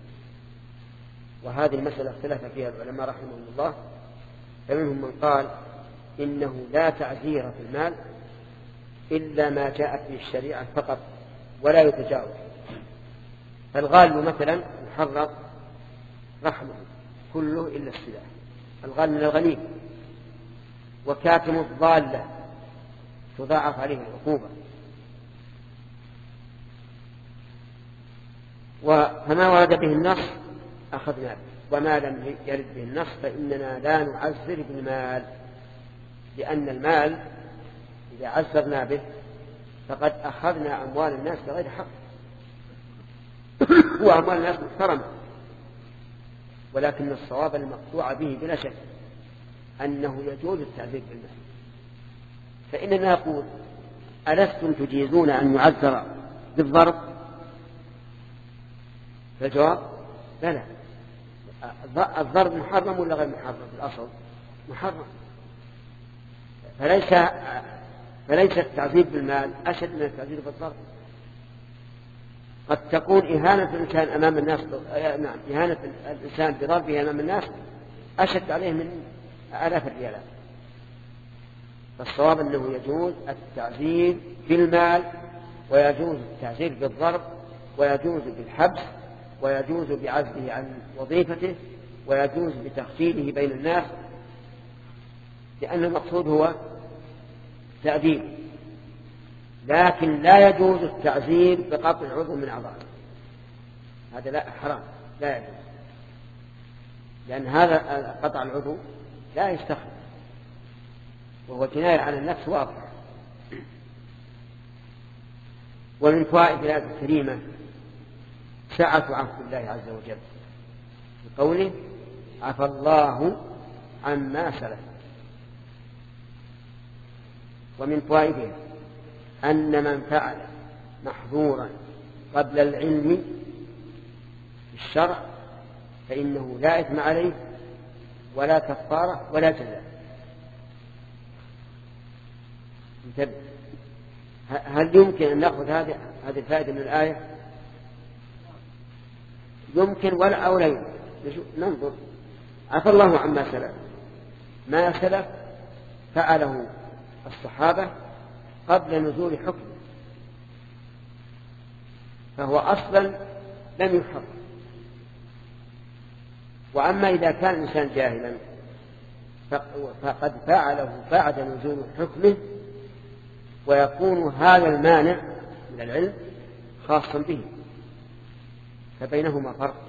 وهذه المسألة اختلف فيها العلماء رحمهم الله، فمنهم من قال إنه لا تعذير في المال إلا ما جاءت به الشريعة فقط ولا يتجاوز. فالغال مثلا محرر رحمه كله إلا السلاح، الغال من الغنيم. وكاتم الضالة تضاعف عليه العقوبة. فما ورد به النص أخذنا به، وما لم يرد به النص فإننا لا نعذر بالمال، لأن المال إذا عذرنا به فقد أخذنا أموال الناس بغير حق وأموال الناس محترمة. ولكن الصواب المقطوع به بلا شك أنه يجوز التعذير بالمال. فإننا نقول ألستم تجيزون أن يعذر بالضرب؟ فالجواب لا. الضرب محرم ولا غير محرم؟ بالأصل محرم. فليس فليس التعذيب بالمال أشد من التعذيب بالضرب. قد تكون إهانة الإنسان أمام الناس، نعم إهانة الإنسان بضربه أمام الناس أشد عليه من آلاف الريالات. فالصواب أنه يجوز التعذيب بالمال، ويجوز التعذيب بالضرب، ويجوز بالحبس، ويجوز بعزله عن وظيفته، ويجوز بتخفيله بين الناس. لأن المقصود هو تأديب، لكن لا يجوز التعزير بقطع عضو من أعضائه، هذا لا حرام لا يجوز، لأن هذا قطع العضو لا يستخدم وهو جناية على النفس واضح. ومن فوائد الآية الكريمة سعة عفو الله عز وجل بقوله عفى الله عما سلف. ومن فوائده أن من فعل محظورا قبل العلم بالشرع فإنه لا إثم عليه ولا كفارة ولا جزاء. انتبه، هل يمكن أن نأخذ هذه هذه الفائدة من الآية؟ يمكن ولا أو لا يمكن. ننظر. عفى الله عما سلف، ما سلف فعله الصحابة قبل نزول حكم، فهو أصلا لم يحرم. وأما إذا كان الإنسان جاهلا فقد فعله بعد نزول حكمه، ويكون هذا المانع من العلم خاصا به، فبينهما فرق.